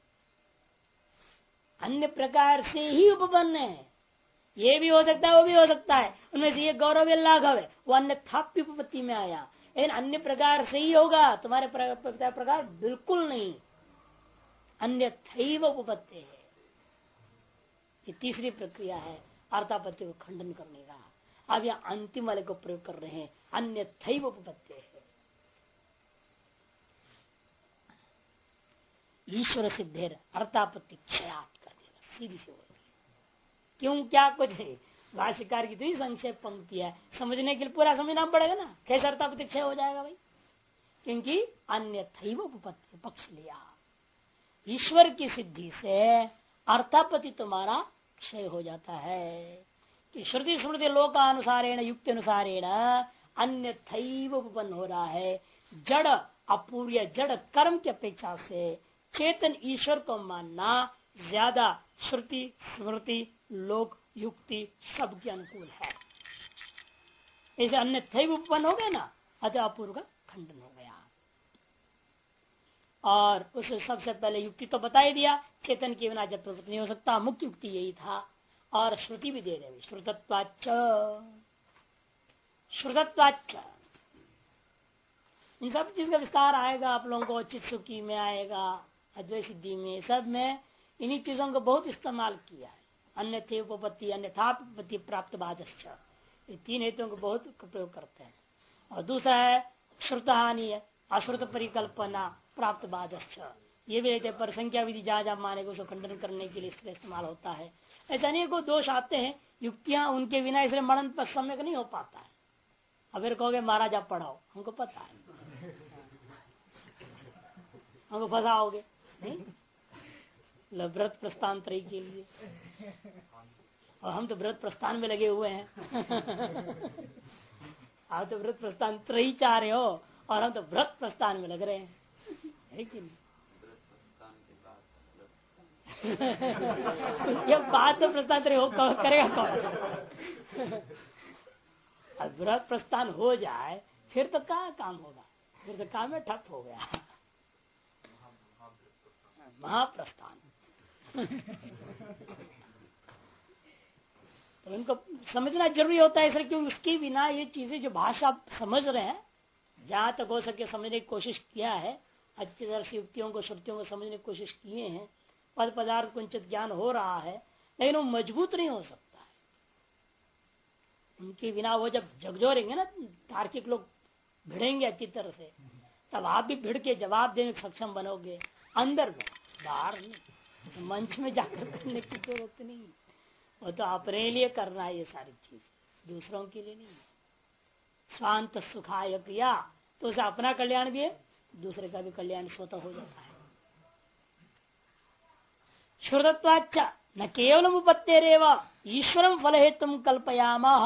अन्य प्रकार से ही उपपन्न है। ये भी हो सकता है, वो भी हो सकता है, उनमें से ये गौरव या लाघव है, वो अन्यथाप्य उपपत्ति में आया, लेकिन अन्य प्रकार से ही होगा, तुम्हारे प्रकार बिल्कुल नहीं, अन्यथैव उपपत्ति है। ये तीसरी प्रक्रिया है अर्थापत्ति को खंडन करने का। अब यह अंतिम वाले को प्रयोग कर रहे हैं, अन्यथैव उपपत्ति है। ईश्वर सिद्धेर अर्थापत्ति क्षयात कर देगा, सीधी से बोलती है। क्यों, क्या कुछ है? भाष्यकार की तो ही संक्षेप पंक्ति है, समझने के लिए पूरा समझना पड़ेगा ना, कैसे अर्थापत्ति क्षय हो जाएगा भाई? क्योंकि अन्यथैव उपपत्ति पक्ष लिया, ईश्वर की सिद्धि से अर्थापति तुम्हारा क्षय हो जाता है कि श्रुति स्मृति लोकानुसारेण युक्ति अनुसारेण अन्य उपपन्न हो रहा है। जड़ अपूर्य जड़ कर्म की अपेक्षा से चेतन ईश्वर को मानना ज्यादा श्रुति स्मृति लोक युक्ति सब के अनुकूल है। ऐसे अन्य उपपन्न हो गया ना, अतः अपूर्व का खंडन हो गया। और उस सबसे पहले युक्ति तो बता ही दिया, चेतन के बिना जब प्रवृत्ति नहीं हो सकता, मुख्य युक्ति यही था। और श्रुति भी दे रहे, श्रुतत्वाच्च श्रुतत्वाच्च इन सब चीज का विस्तार आएगा आप लोगों को, चित्त सुखी में आएगा, अद्वैत सिद्धि में, सब में इन्हीं चीजों को बहुत इस्तेमाल किया है। अन्य उपपत्ति अन्यथापत्ति प्राप्त बाधश्च, तीन हेतुओं को बहुत प्रयोग करते हैं। और दूसरा है श्रुत हानि अश्रुत परिकल्पना प्राप्त बाधश्च, ये भी रहते पर संख्या विधि जहाँ जहाँ माने को उसको खंडन करने के लिए इसका इस्तेमाल होता है। ऐसे अनेकों दोष आते हैं, युक्तियां उनके बिना इसलिए मनन पर सम्यक नहीं हो पाता है। अब फिर कहोगे महाराज आप पढ़ाओ, हमको पता है, हमको फंसाओगे नहीं, व्रत प्रस्थान त्रयी के लिए, और हम तो व्रत प्रस्थान में लगे हुए हैं। आप तो व्रत प्रस्थान त्रयी चाह रहे हो और हम तो व्रत प्रस्थान में लग रहे हैं, है कि नहीं? ये बात तो प्रस्थान त्रयी हो करेगा कौन? व्रत प्रस्थान हो जाए फिर तो क्या काम होगा, फिर तो काम में ठप हो गया, महाप्रस्थान। तो इनको समझना जरूरी होता है, इसलिए क्योंकि उसके बिना ये चीजें जो भाषा आप समझ रहे हैं, जहां तक हो सके समझने की कोशिश किया है, अच्छी तरह से युक्तियों को श्रुतियों को समझने की कोशिश किए हैं, पद पदार्थ कुंचित ज्ञान हो रहा है, लेकिन वो मजबूत नहीं हो सकता है। उनके बिना वो जब झकझोरेंगे ना, तार्किक लोग भिड़ेंगे अच्छी तरह से, तब आप भी भिड़ के जवाब देने में सक्षम बनोगे, अंदर में, बाहर नहीं। तो मंच में जाकर करने की जरूरत नहीं, वो तो अपने लिए करना है ये सारी चीज, दूसरों के लिए नहीं। स्वांत सुखाय क्रिया, तो उसे अपना कल्याण भी है, दूसरे का भी कल्याण स्वतः हो जाता है। श्रुतत्वाच्च न केवलम उपपत्तेरेव ईश्वरम फल हेतुम कल्पयामः,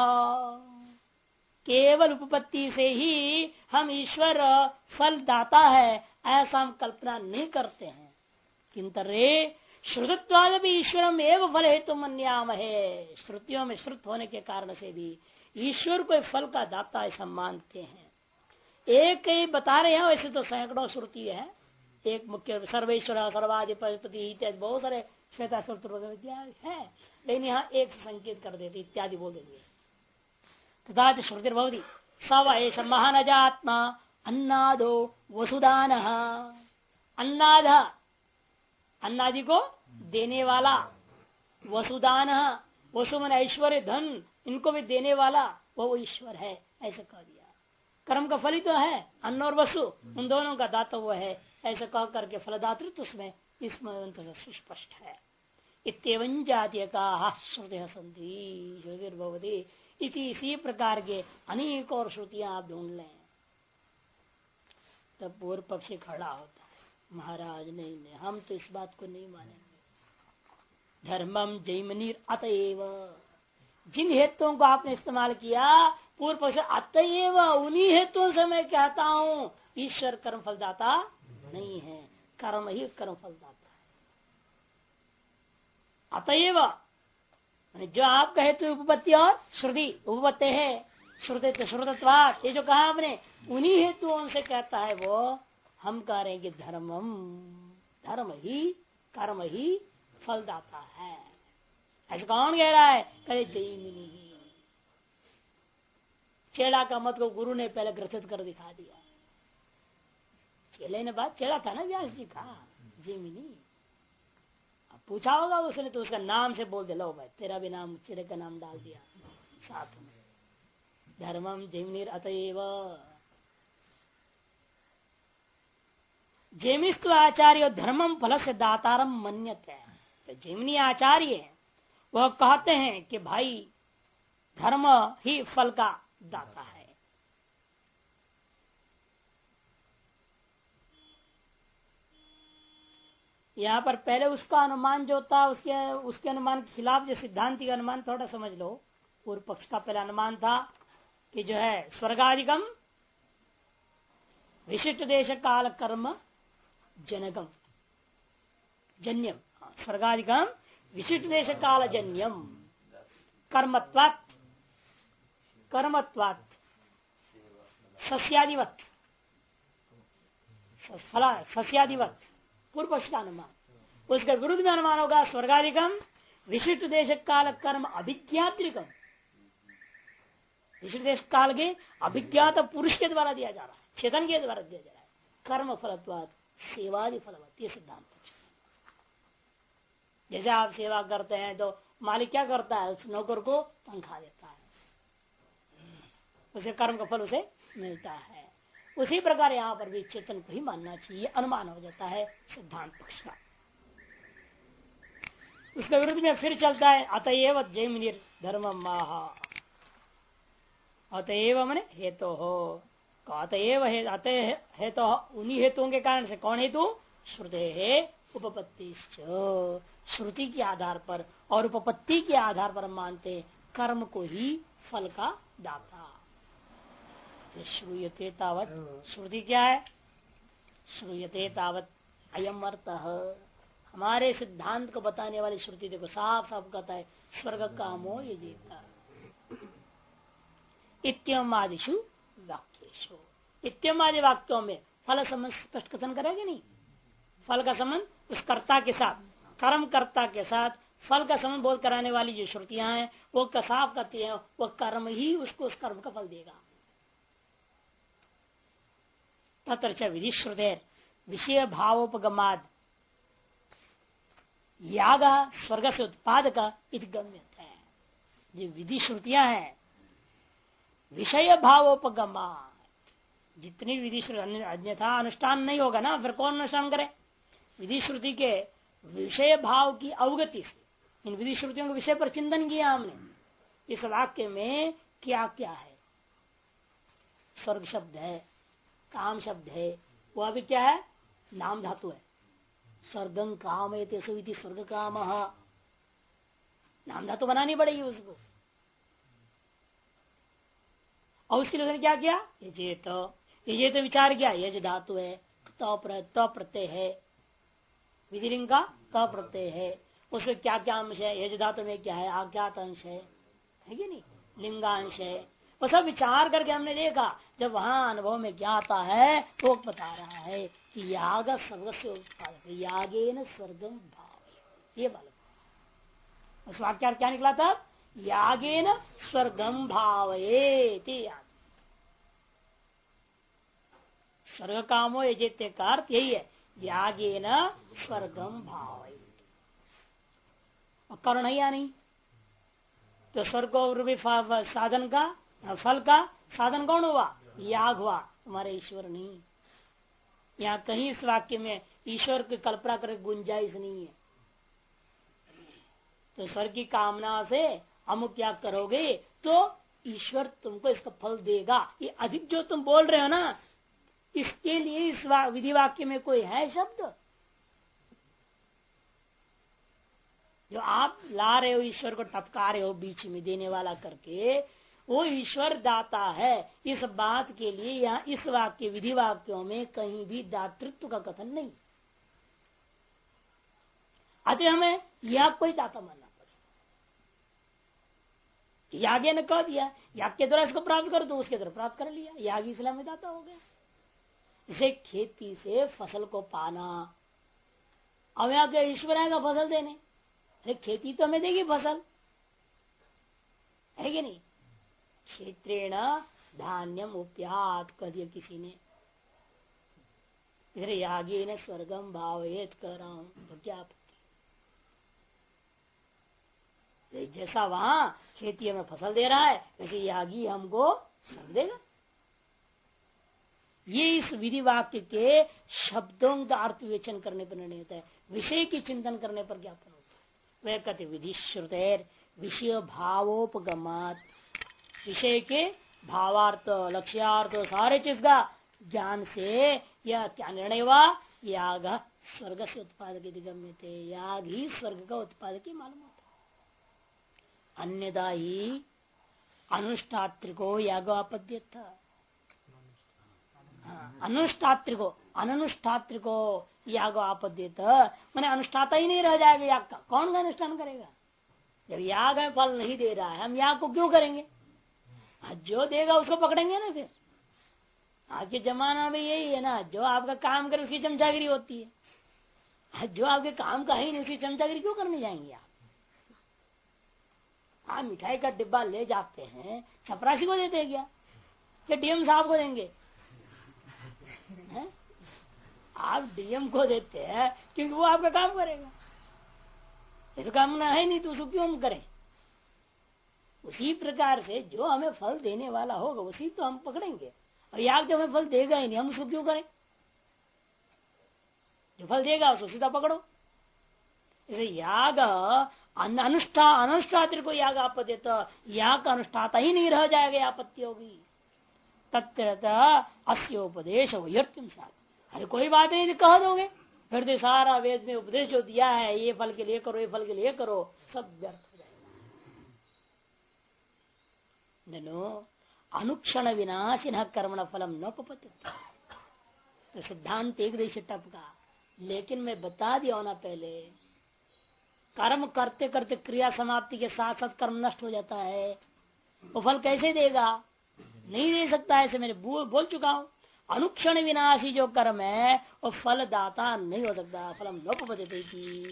केवल उपपत्ति से ही हम ईश्वर फल दाता है ऐसा हम कल्पना नहीं करते हैं। किंतरे श्रुतत्वाद भी ईश्वरम एवं फल हेतु मन्याम है, श्रुतियों में श्रुत होने के कारण से भी ईश्वर को फल का दाता ऐसा मानते हैं। एक ही बता रहे हैं, वैसे तो सैकड़ों श्रुति है, एक मुख्य सर्वेश्वर सर्वाधिपति इत्यादि बहुत सारे श्वेता विद्या है, लेकिन यहाँ एक संकेत कर देते इत्यादि बोल देते। तथा श्रुतिर्भवति स एष महानजात्मा अन्नादो वसुदान, अन्नाद अन्नादि को देने वाला, वसुदान वसु मन ऐश्वर्य धन इनको भी देने वाला वो ईश्वर है, ऐसा कह दिया। कर्म का फल ही तो है अन्न और वसु, उन दोनों का दाता वो है, ऐसा कह करके फलदातृत्व उसमें इस मंत्र से सुस्पष्ट है। इत्येवं जातीय का श्रुति संधि श्रुतिर्भवति, इसी प्रकार के अनेक और श्रुतियां आप ढूंढ लें। तब पूर्व पक्षी खड़ा होता है, महाराज नहीं, हम तो इस बात को नहीं मानेंगे। धर्मम जैमनीर अतएव, जिन हेतुओं को आपने इस्तेमाल किया पूर्व पक्ष, अतएव उन्हीं हेतुओं से मैं कहता हूं ईश्वर कर्म फलदाता नहीं है, कर्म ही कर्म फलदाता है। अतएव जो आप कहे तो उपपत्ति और श्रुति, उपपत्ति है श्रुति तो श्रुतत्वात्, ये जो कहा आपने उन्हीं हेतुओं से कहता है वो। हम कह रहे हैं कि धर्मम, धर्म ही कर्म ही फलदाता है, ऐसा कौन कह रहा है? कहे जैमिनी। चेला का मत को गुरु ने पहले ग्रथित कर दिखा दिया। चेले ने बात, चेला था ना व्यास जी का, जैमिनी। अब पूछा होगा उसने तो उसका नाम से बोल दे, लो भाई तेरा भी नाम, चेले का नाम डाल दिया साथ में। धर्मम जैमिनीर अतएव, जैमिस्तु आचार्य धर्मम फल से दातारम मन्यते। तो जैमिनी आचार्य वह कहते हैं कि भाई धर्म ही फल का दाता है। यहाँ पर पहले उसका अनुमान जो था उसके अनुमान के खिलाफ जो सिद्धांति का अनुमान थोड़ा समझ लो। पूर्व पक्ष का पहला अनुमान था कि जो है स्वर्गाधिकम विशिष्ट देश काल कर्म जनकम जन्यम, स्वर्गाधिकम विशिष्ट देश काल जन्यम कर्मत्वात् सस्यादिवत सस्यादिवत पूर्व पक्ष का अनुमान। उसके विरुद्ध में अनुमान होगा स्वर्गाधिकम विशिष्ट देश काल कर्म अभिज्ञात्रिकम, विशिष्ट देश काल के अभिज्ञात पुरुष के द्वारा दिया जा रहा है, चेतन के द्वारा दिया जा रहा है। कर्म फलत्वाद सेवादि फलवत, ये सिद्धांत। जैसे आप सेवा करते हैं तो मालिक क्या करता है, उस नौकर को तनख्वाह देता है, उसे कर्म का फल उसे मिलता है। उसी प्रकार यहाँ पर भी चेतन को ही मानना चाहिए, अनुमान हो जाता है सिद्धांत पक्ष का। उसके विरुद्ध में फिर चलता है अतएव जैमिनिर धर्म माह, अतएव मने हेतु हो, अतएव अतः हेतु, उन्हीं हेतुओं के कारण से। कौन हेतु? श्रुते है उपपत्ति, श्रुति के आधार पर और उपपत्ति के आधार पर मानते कर्म को ही फल का दाता। श्रूयते तावत, श्रुति क्या है? श्रूयते तावत अयम अर्थ, हमारे सिद्धांत को बताने वाली श्रुति देखो साफ साफ कहता है स्वर्ग कामो ये जीता इत्यम आदिशु वाक्येशु। इत्यम आदि वाक्यों में फल संबंध स्पष्ट कथन करेंगे नहीं। फल का संबंध उस कर्ता के साथ, कर्म कर्ता के साथ फल का संबंध बोध कराने वाली जो श्रुतियां हैं वो साफ करती है, वो कर्म ही उसको उस कर्म का फल देगा। तत्र विधि श्रुतेर विषय भावोपगमाद याग स्वर्ग से उत्पादक गम्यते है। जो विधि श्रुतियां हैं विषय भावोपगमाद, जितनी विधि श्रुति अन्यथा अनुष्ठान नहीं होगा ना, फिर कौन अनुष्ठान करे? विधि श्रुति के विषय भाव की अवगति से, इन विधि श्रुतियों के विषय पर चिंतन किया हमने। इस वाक्य में क्या क्या है? स्वर्ग शब्द है, काम शब्द है, वह भी क्या है? नाम धातु है। स्वर्गं काम है सुविधि स्वर्ग काम, नाम धातु बनानी पड़ेगी उसको। और उसके लिए क्या किया? ये तो विचार किया, यज धातु है, तो प्रत्यय है, विधिलिंग का तो प्रत्यय है, उसमें क्या क्या अंश है? यज धातु में क्या है? आज्ञात अंश है कि नहीं? लिंगांश है। वो सब विचार करके हमने देखा, जब वहां अनुभव में क्या आता है तो बता रहा है कि याग स्वर्ग से उत्पादक, यागे न स्वर्गम भाव, ये बालक उस वाक्य क्या निकला था? यागे न स्वर्गम भावे, स्वर्ग कामो यजेते का अर्थ यही है, यागे न स्वर्गम भाव। कर्ण है या नहीं? तो स्वर्ग रूपी साधन का फल का साधन कौन हुआ? याग हुआ, हमारे ईश्वर नहीं। यहाँ कहीं इस वाक्य में ईश्वर की कल्पना कर गुंजाइश नहीं है। तो स्वर्ग की कामना से अमुक याग करोगे तो ईश्वर तुमको इसका फल देगा, ये अधिक जो तुम बोल रहे हो ना, इसके लिए इस विधि वाक्य में कोई है शब्द जो आप ला रहे हो, ईश्वर को टपका रहे हो बीच में देने वाला करके, वो ईश्वर दाता है। इस बात के लिए यहाँ इस वाक्य विधि वाक्यों में कहीं भी दातृत्व का कथन नहीं। अतः हमें यह कोई दाता मानना पड़ेगा। यागे ने कह दिया, याग के द्वारा इसको प्राप्त कर दो, उसके द्वारा प्राप्त कर लिया, याग इसलिए में दाता हो गया। इसे खेती से फसल को पाना, अब यहाँ के ईश्वर आएगा फसल देने, अरे खेती तो हमें देगी फसल, है कि नहीं? क्षेत्रेण धान्यम उप्यात कह दिया किसी ने, इसलिए यागे न स्वर्गम भावेत कर रहा हूं, तो क्या आपत्ति? जैसा वहां खेती हमें फसल दे रहा है, वैसे यागी हमको स्वर्ग देगा। ये इस विधि वाक्य के शब्दों का अर्थ विवेचन करने पर निर्णय होता है, विषय की चिंतन करने पर ज्ञापन होता है। वह कहते विधि श्रुतेर विषय भावोपगमात, विषय के भावार्थ लक्ष्यार्थ सारे चीज का ज्ञान से यह क्या निर्णय हुआ? याग स्वर्ग से उत्पादक गम्य थे, याग ही स्वर्ग का उत्पादक ही मालूम होता। अन्यदा ही अनुष्ठात्रिको यागोपद्य था। अनुष्ठात्रिको अनुष्ठात्रिको याग आपद्यत मैंने अनुष्ठाता ही नहीं रह जाएगा याग का। कौन का अनुष्ठान करेगा जब याग में फल नहीं दे रहा है? हम याग को क्यों करेंगे? जो देगा उसको पकड़ेंगे ना। फिर आज के जमाना में यही है ना, जो आपका काम करे उसकी चमचागिरी होती है। जो आपके काम का है नहीं उसकी चमचागिरी क्यों करने जाएंगे आप? आप मिठाई का डिब्बा ले जाते हैं, चपरासी को देते हैं क्या डीएम साहब को देंगे? आप डीएम को देते हैं क्योंकि वो आपका काम करेगा। इसका काम ना है नहीं तो उसको क्यों हम करें? उसी प्रकार से जो हमें फल देने वाला होगा उसी तो हम पकड़ेंगे। और याग जो हमें फल देगा ही नहीं, हम उसको क्यों करें? जो फल देगा उसको सीधा पकड़ो। इसे याग अनुष्ठात्र को याग आपत्ति, तो याग का अनुष्ठाता ही नहीं रह जाएगा, आपत्ति होगी। तत्व अस्योपदेश व्यर्थम साथ। अरे कोई बात नहीं कह दोगे, फिर तो सारा वेद में उपदेश जो दिया है ये फल के लिए करो, ये फल के लिए करो, सब व्यर्थ हो जाएगा। अनुक्षण विनाशिन कर्मण फलम न पपते। तो सिद्धांत एक देश टपका, लेकिन मैं बता दिया ना पहले, कर्म करते करते क्रिया समाप्ति के साथ साथ कर्म नष्ट हो जाता है। वो फल कैसे देगा? नहीं दे सकता। ऐसे मैंने बोल चुका हूं। अनुक्षण विनाशी जो कर्म है वो फल दाता नहीं हो सकता। फलम नोपपद्यते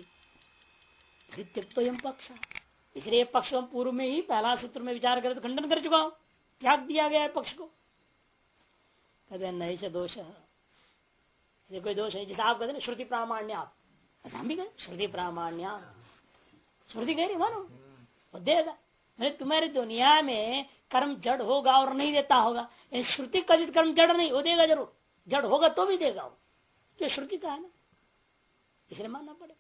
पक्ष। इसलिए पक्ष हम पूर्व में ही पहला सूत्र में विचार कर खंडन कर चुका हूं, त्याग दिया गया है पक्ष को। कहते नहीं से दोष है, कोई दोष है जैसे आप कहते ना श्रुति प्रामाण्य, आप हम भी कहें श्रुति प्रामाण्य, श्रुति कह रही मानो वो देगा। मैंने तुम्हारी दुनिया में कर्म जड़ होगा और नहीं देता होगा, श्रुति कथित कर्म जड़ नहीं, वो देगा जरूर। जड़ होगा तो भी देगा वो, तो श्रुति का है ना, इसलिए मानना पड़े।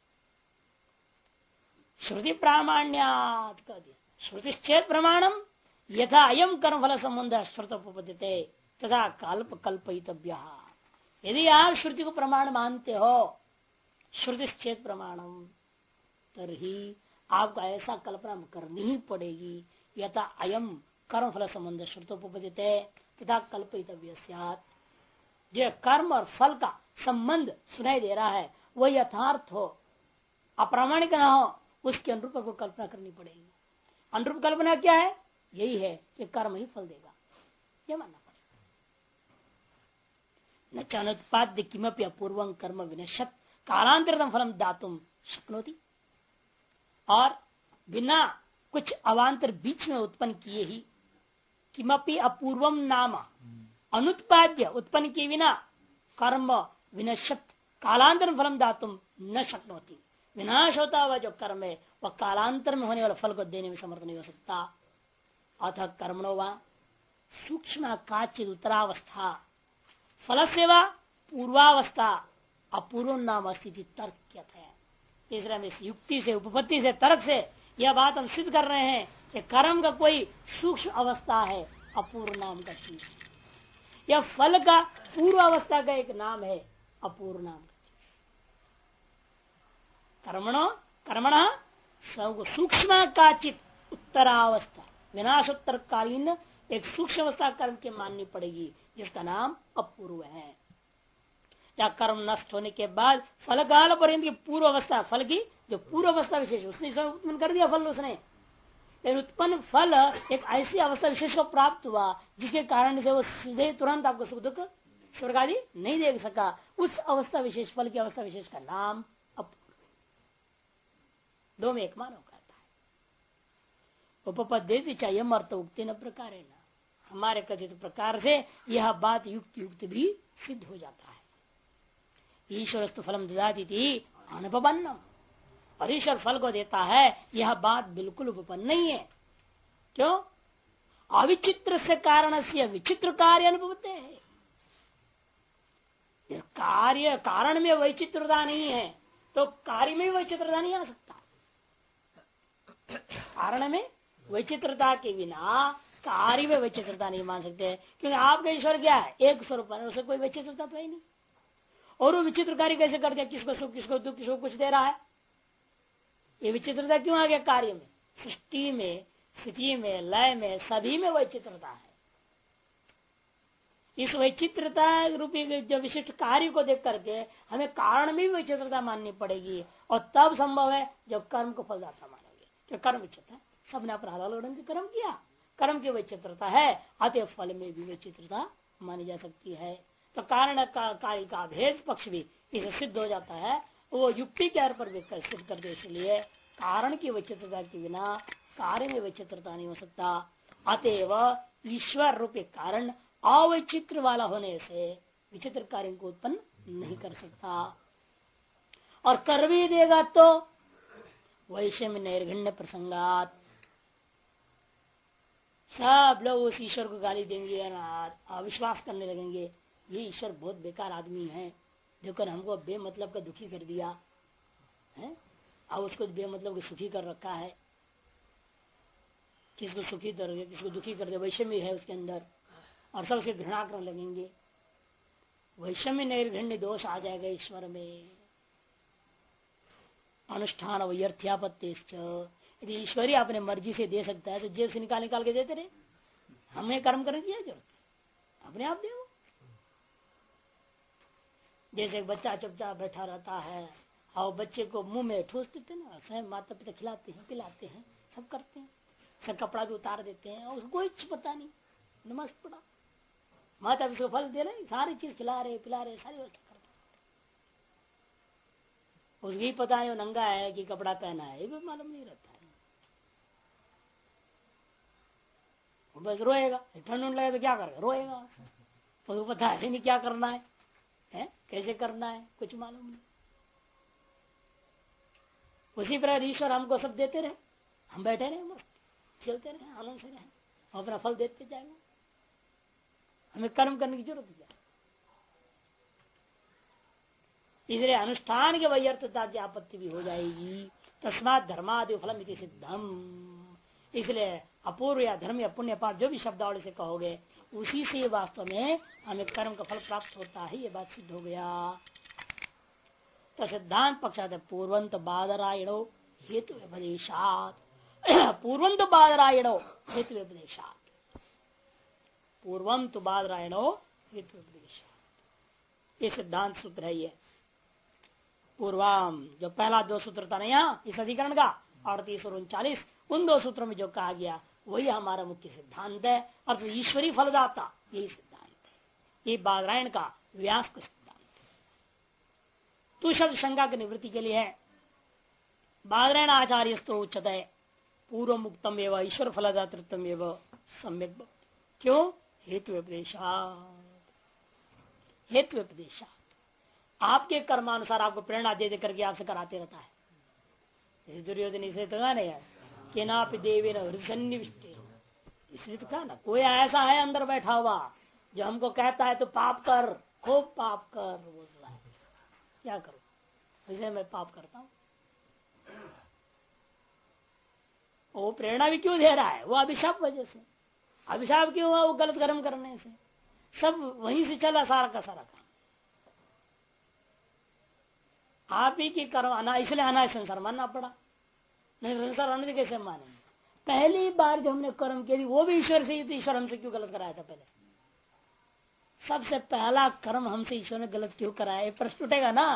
श्रुति प्रामाण्यात कह दिया। श्रुति चेत प्रमाणम यथा अयम कर्म फल संबंध श्रुतोपपद्यते तथा कल्प कल्पयितव्य। यदि आप श्रुति को प्रमाण मानते हो, श्रुति चेत प्रमाणम, तभी आपको ऐसा कल्पना करनी ही पड़ेगी यथा अयम कर्म फल संबंध श्रुतोपपद्यते तथा कल्पयितव्य। जो कर्म और फल का संबंध सुनाई दे रहा है वह यथार्थ हो, अप्रामाणिक न हो, उसके अनुरूप को कल्पना करनी पड़ेगी। अनुरूप कल्पना क्या है? यही है कि कर्म ही फल देगा, यह मानना पड़ेगा। न चानुत्पाद्य किमपि अपूर्वं कर्म विनश्यत कालांतरितम फलम दातुम शक्नोति। और बिना कुछ अवांतर बीच में उत्पन्न किए ही किमपि अपूर्वम नाम अनुत्पाद्य उत्पन्न किए बिना कर्म विनश्यत कालांतर फलम दातुम न शक्नोति। विनाश होता हुआ जो कर्म है वह कालांतर में होने वाला फल को देने में समर्थ नहीं हो सकता। अथ कर्मणो वा सूक्ष्म काचित उत्तरावस्था फल सेवा पूर्वावस्था अपूर्व नाम स्थिति तर्क है। तीसरा में युक्ति से उपपत्ति से तर्क से यह बात हम सिद्ध कर रहे हैं कि कर्म का कोई सूक्ष्म अवस्था है अपूर्व नाम का चीज, यह फल का पूर्व अवस्था का एक नाम है अपूर्व नाम का। कर्मण सूक्ष्म काचित उत्तरावस्था विनाशोत्तरकालीन एक सूक्ष्म अवस्था कर्म की माननी पड़ेगी जिसका नाम अपूर्व है। या कर्म नष्ट होने के बाद फल काल पर्यंत की पूर्व अवस्था, फल की जो पूर्व अवस्था विशेष उसने उत्पन्न कर दिया फल उसने, लेकिन उत्पन्न फल एक ऐसी अवस्था विशेष को प्राप्त हुआ जिसके कारण से वो सीधे तुरंत आपको सुख दुख स्वर्ग आदि नहीं देख सका। उस अवस्था विशेष फल की अवस्था विशेष का नाम अपूर्व। दो में एक मानो कहता है। उपपद्यति चयम अर्थ उक्ति न प्रकार, हमारे कथित प्रकार से यह बात युक्त युक्त भी सिद्ध हो जाता है। ईश्वरस्तु फलम ददाति अनुपन्नम, और ईश्वर फल को देता है यह बात बिल्कुल उपपन्न नहीं है। क्यों? अविचित्र से कारण से विचित्र कार्य अनुभवते हैं। कार्य कारण में वैचित्रता नहीं है तो कार्य में वैचित्रता नहीं आ सकता। कारण में वैचित्रता के बिना कार्य में वैचित्रता नहीं मान सकते, क्योंकि आपका ईश्वर क्या है? एक स्वरूप है, उसे कोई वैचित्रता तो है नहीं। और वो विचित्र कार्य कैसे कर दिया, किसको सुख किसको दुख किसको कुछ दे रहा है। ये विचित्रता क्यों आ गया कार्य में, सृष्टि में, स्थिति में, लय में, सभी में वैचित्रता है। इस वैचित्रता रूपी जो विशिष्ट कार्य को देख करके हमें कारण में भी वैचित्रता माननी पड़ेगी, और तब संभव है जब कर्म को फलदाता मानोगे। तो कर्म विचित्र है, सबने अपना अलग ढंग के कर्म किया, कर्म की वैचित्रता है, अतः फल में भी वैचित्रता मानी जा सकती है। तो कारण कार्य का भेद पक्ष भी इसे सिद्ध हो जाता है, वो युक्ति के आधार पर विकसित करते, इसलिए कारण की वैचित्रता के बिना कार्य में वैचित्रता नहीं हो सकता। अतएव ईश्वर रूपी कारण अवैचित्र वाला होने से विचित्र कार्य को उत्पन्न नहीं कर सकता, और कर भी देगा तो वैषम्य निर्घण्य प्रसंगात सब लोग उस ईश्वर को गाली देंगे, अविश्वास करने लगेंगे, ये ईश्वर बहुत बेकार आदमी है, देखो हमको बेमतलब का दुखी कर दिया है, अब उसको बेमतलब का सुखी कर रखा है, किसको सुखी कर दे किसको दुखी कर दे, वैषम्य है उसके अंदर, और सब उसके घृणा करने लगेंगे। वैषम्य निर्घण्य दोष आ जाएगा ईश्वर में। अनुष्ठान व्यर्थ्यापत्ति, यदि ईश्वरी अपने मर्जी से दे सकता है तो जेब से निकाल निकाल के देते रहे, हमें कर्म करने की जरूरत अपने आप दे। जैसे एक बच्चा चुपचाप बैठा रहता है और बच्चे को मुंह में ठूस देते ना, स्वयं माता पिता खिलाते हैं पिलाते हैं सब करते हैं, सब कपड़ा भी उतार देते हैं और उसको कुछ पता नहीं, नमस्त पड़ा, माता पिता को फल दे रहे, सारी चीज खिला रहे पिला रहे, सारी व्यवस्था करते, उसको भी पता है वो नंगा है कि कपड़ा पहना है, ये भी मालूम नहीं रहता है। वो बस रोएगा, ठंड लगे तो क्या करेगा, रोएगा, तो उसको पता है नहीं क्या करना है, कैसे करना है, कुछ मालूम नहीं। उसी प्रकार ईश्वर हमको सब देते रहे, हम बैठे रहे मस्त चलते रहे आनंद से रहे, अपना फल देते जाएंगे, हमें कर्म करने की जरूरत है। इसलिए अनुष्ठान के व्यर्थता की आपत्ति भी हो जाएगी। तस्मात् धर्मादि फलम इति सिद्धम, इसलिए अपूर्व या धर्म या पुण्य पाप जो भी शब्दावली से कहोगे उसी से वास्तव में हमें कर्म का फल प्राप्त होता है, ये बात सिद्ध हो गया। तो सिद्धांत पक्षात पूर्वंत बादरायणो हेतु व्यपदेशात, पूर्वंत बादरायणो हेतु व्यपदेशात, पूर्वंत बादरायणो हेतु व्यपदेशात, ये सिद्धांत सूत्र है। ये पूर्वम जो पहला दो सूत्र था ना यहाँ इस अधिकरण का 38 और 39, उन दो सूत्रों में जो कहा गया वही हमारा मुख्य सिद्धांत है, और तो ईश्वरी फलदाता यही सिद्धांत है, ये बादरायण का व्यास का सिद्धांत है। तू शब्द शंका की निवृत्ति के लिए है। बादरायण आचार्यस्तो उच्चते पूर्व मुक्तम एवं ईश्वर फलदातृत्व एवं सम्यक, क्यों, हेतु व्यपदेशात, हेतु व्यपदेशात, आपके कर्मानुसार आपको प्रेरणा दे दे करके आपसे कराते रहता है। दुर्योधन इसे तो नहीं है कि ना देवी नृसन्निविष्टे, इसलिए तो कहा ना कोई ऐसा है अंदर बैठा हुआ जो हमको कहता है तो पाप कर, खूब पाप कर, बोल रहा है, क्या करूं, इसे मैं पाप करता हूं। वो प्रेरणा भी क्यों दे रहा है, वो अभिशाप वजह से, अभिशाप क्यों हुआ, वो गलत कर्म करने से, सब वहीं से चला सारा का सारा काम, आप ही की कर्म इसलिए अनाय संसार मानना पड़ा, नहीं संसार आने कैसे मानेंगे। पहली बार जो हमने कर्म किया वो भी ईश्वर से ही, तो ईश्वर हमसे क्यों गलत कराया था, पहले सबसे पहला कर्म हमसे ईश्वर ने गलत क्यों कराया, प्रश्न उठेगा ना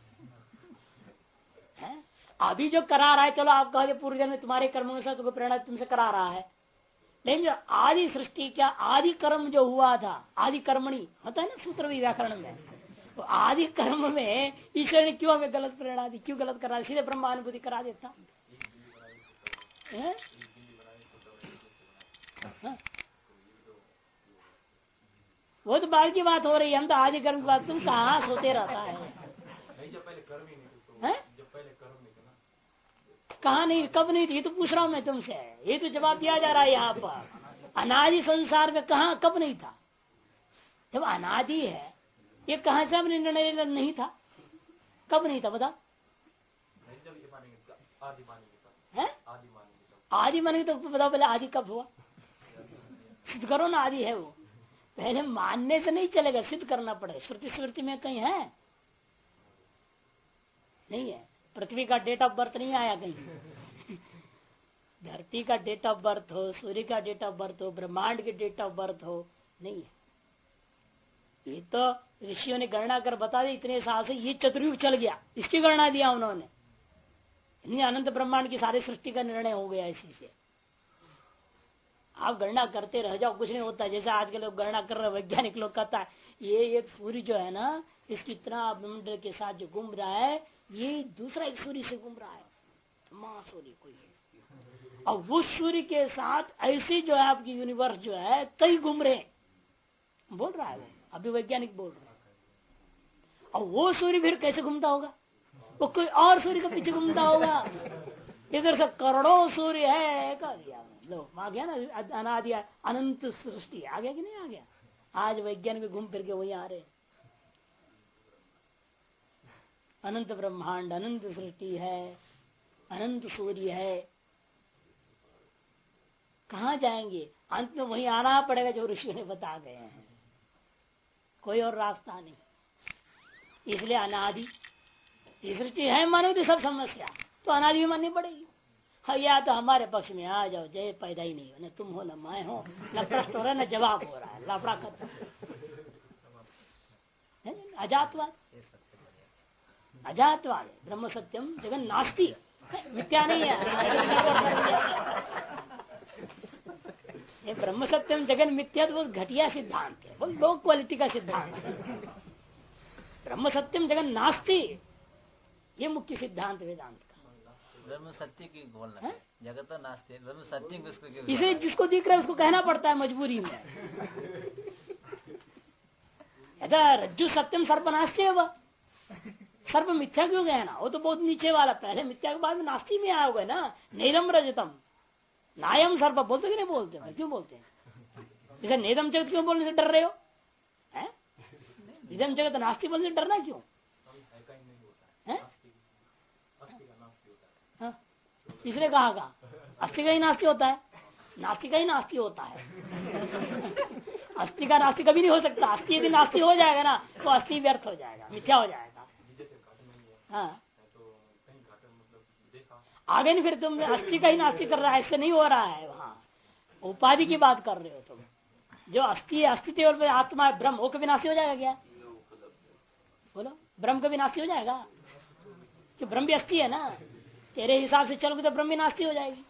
है? अभी जो करा रहा है, चलो आप कहोगे पूर्वजन में तुम्हारे कर्मों से तुमको प्रेरणा तुमसे करा रहा है, लेकिन जो आदि सृष्टि का आदि कर्म जो हुआ था, आदि कर्मणि होता है ना सूत्र भी व्याकरण में, तो आदि कर्म में ईश्वर ने क्यों हमें गलत प्रेरणा दी, क्यों गलत करा, सीधे ब्रह्मानुभूति करा देता है? वो तो बाद की बात हो रही है, हम तो आदि कर्म की बात, तुम कहाँ सोते रहता है, कहा नहीं, कब नहीं, ये तो पूछ रहा हूं मैं तुमसे, ये तो जवाब दिया जा रहा है यहाँ पर। अनादि संसार में कहा कब नहीं था, जब अनादि है ये कहां से हमने निर्णय नहीं था, कब नहीं था बता, आदि मानेंगे तो बताओ पहले आदि कब हुआ, सिद्ध करो ना, आदि है वो, पहले मानने से नहीं चलेगा, सिद्ध करना पड़ेगा। श्रुति स्मृति में कहीं है नहीं है। पृथ्वी का डेट ऑफ बर्थ नहीं आया कहीं। धरती का डेट ऑफ बर्थ हो, सूर्य का डेट ऑफ बर्थ हो, ब्रह्मांड के डेट ऑफ बर्थ हो, नहीं है। ये तो ऋषियों ने गणना कर बता दी, इतने साल से ये चतुर्युग चल गया, इसकी गणना दिया उन्होंने। इतनी अनंत ब्रह्मांड की सारी सृष्टि का निर्णय हो गया इसी से। आप गणना करते रह जाओ, कुछ नहीं होता। जैसे आज के लोग गणना कर रहे, वैज्ञानिक लोग कहता है ये एक सूर्य जो है ना, इसकी इतना ब्रह्मांड के साथ जो घूम रहा है, ये दूसरा एक सूर्य से घूम रहा है, महासूर्य कोई है। और वो सूर्य के साथ ऐसी जो है आपकी यूनिवर्स जो है कई घूम रहे बोल रहा है वो, अभी वैज्ञानिक बोल रहे हैं। और वो सूर्य फिर कैसे घूमता होगा, वो कोई और सूर्य के पीछे घूमता होगा। इधर से करोड़ों सूर्य है, कर दिया लो आ गया ना, अनादि अनंत सृष्टि आ गया कि नहीं आ गया। आज वैज्ञानिक घूम फिर के वही आ रहे। अनंत ब्रह्मांड, अनंत सृष्टि है, अनंत सूर्य है, कहाँ जाएंगे, अंत में वही आना पड़ेगा जो ऋषि ने बता गए हैं, कोई और रास्ता नहीं। इसलिए अनादि सृष्टि है मानो तो सब समस्या तो अनादि भी माननी पड़ेगी। हाँ, या तो हमारे पक्ष में आ जाओ, जय पैदा ही नहीं हो, न तुम हो न मैं हो, न प्रश्न हो रहा है न जवाब हो रहा है, लापड़ा खत्म। अजातवाद, अजातवाद ब्रह्म सत्यम जगन नास्ति, मिथ्या नहीं है। ये ब्रह्म सत्यम जगन मिथ्या तो बहुत घटिया सिद्धांत है, बहुत लो क्वालिटी का सिद्धांत है। ब्रह्म सत्यम जगन नास्ति, ये मुख्य सिद्धांत वेदांत का। ब्रह्म सत्य की बोलना, जगत तो नास्ति, ब्रह्म सत्य किसको, इसे जिसको दिख रहा है उसको कहना पड़ता है मजबूरी में। रज्जु सत्यम सर्प नास्ति है, वह सर्प मिथ्या क्यों गया ना, वो तो बहुत नीचे वाला, पहले मिथ्या के बाद में नास्ति में आया होगा ना। नेदम रजतम नायम सर्प बोलते कि नहीं बोलते, क्यों बोलते हैं? इसे नेदम जगत क्यों बोलने से डर रहे हो? इदम जगत नास्ति बोलने से डरना क्यों है? इसलिए कहा अस्थि का ही नास्ति होता है, नास्ति का ही नास्ति होता है। अस्थि का नास्ति कभी नहीं हो सकता। अस्थि यदि नास्ति हो जाएगा ना तो अस्थि व्यर्थ हो जाएगा, मिथ्या हो जाएगा। हाँ, आगे नहीं, फिर तुम अस्थि का ही नास्ति कर रहा है, ऐसे नहीं हो रहा है। वहाँ उपाधि की बात कर रहे हो तुम। जो अस्थि अस्तित्व में आत्मा है ब्रह्म, वो कभी नास्ति हो जाएगा क्या? बोलो, ब्रह्म कभी नास्ति हो जाएगा? कि ब्रह्म भी अस्थि है ना, तेरे हिसाब से चलोगे तो ब्रह्म भी नास्ति हो जाएगी।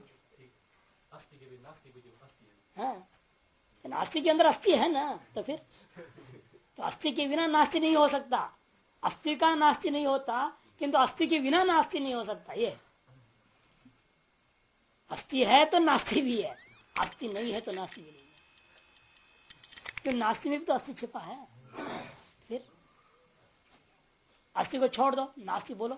हाँ, नास्ति के अंदर अस्थि है ना, तो फिर तो अस्थि के बिना नास्ति नहीं हो सकता। अस्थि का नास्ति नहीं होता, किंतु अस्थि के बिना नास्ति नहीं हो सकता। ये अस्थि है तो नास्ति भी है, अस्थि नहीं है तो नास्ति भी नहीं है। तो नास्ति में भी तो अस्थि छिपा है। फिर अस्थि को छोड़ दो, नास्ति बोलो,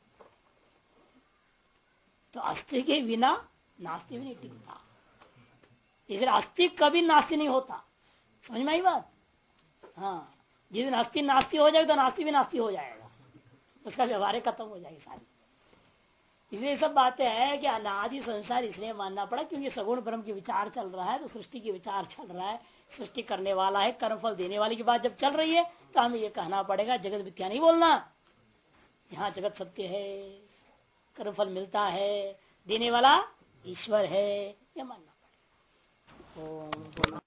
तो अस्थि के बिना नास्ति भी नहीं टिकता। इसलिए अस्थि कभी नास्ति नहीं होता। समझ में आई बात? हाँ, जिस दिन अस्थि नास्ति हो जाएगा तो नास्ति भी नास्ति हो जाएगा, उसका व्यवहार खत्म हो जाएगी सारी। इसलिए सब बातें हैं कि अनादि संसार इसलिए मानना पड़ा क्योंकि सगुण ब्रह्म की विचार चल रहा है, तो सृष्टि की विचार चल रहा है, सृष्टि करने वाला है, कर्मफल देने वाले की बात जब चल रही है तो हमें ये कहना पड़ेगा जगत मिथ्या नहीं बोलना। यहाँ जगत सत्य है, कर्मफल मिलता है, देने वाला ईश्वर है, ये मानना पड़ेगा। ओम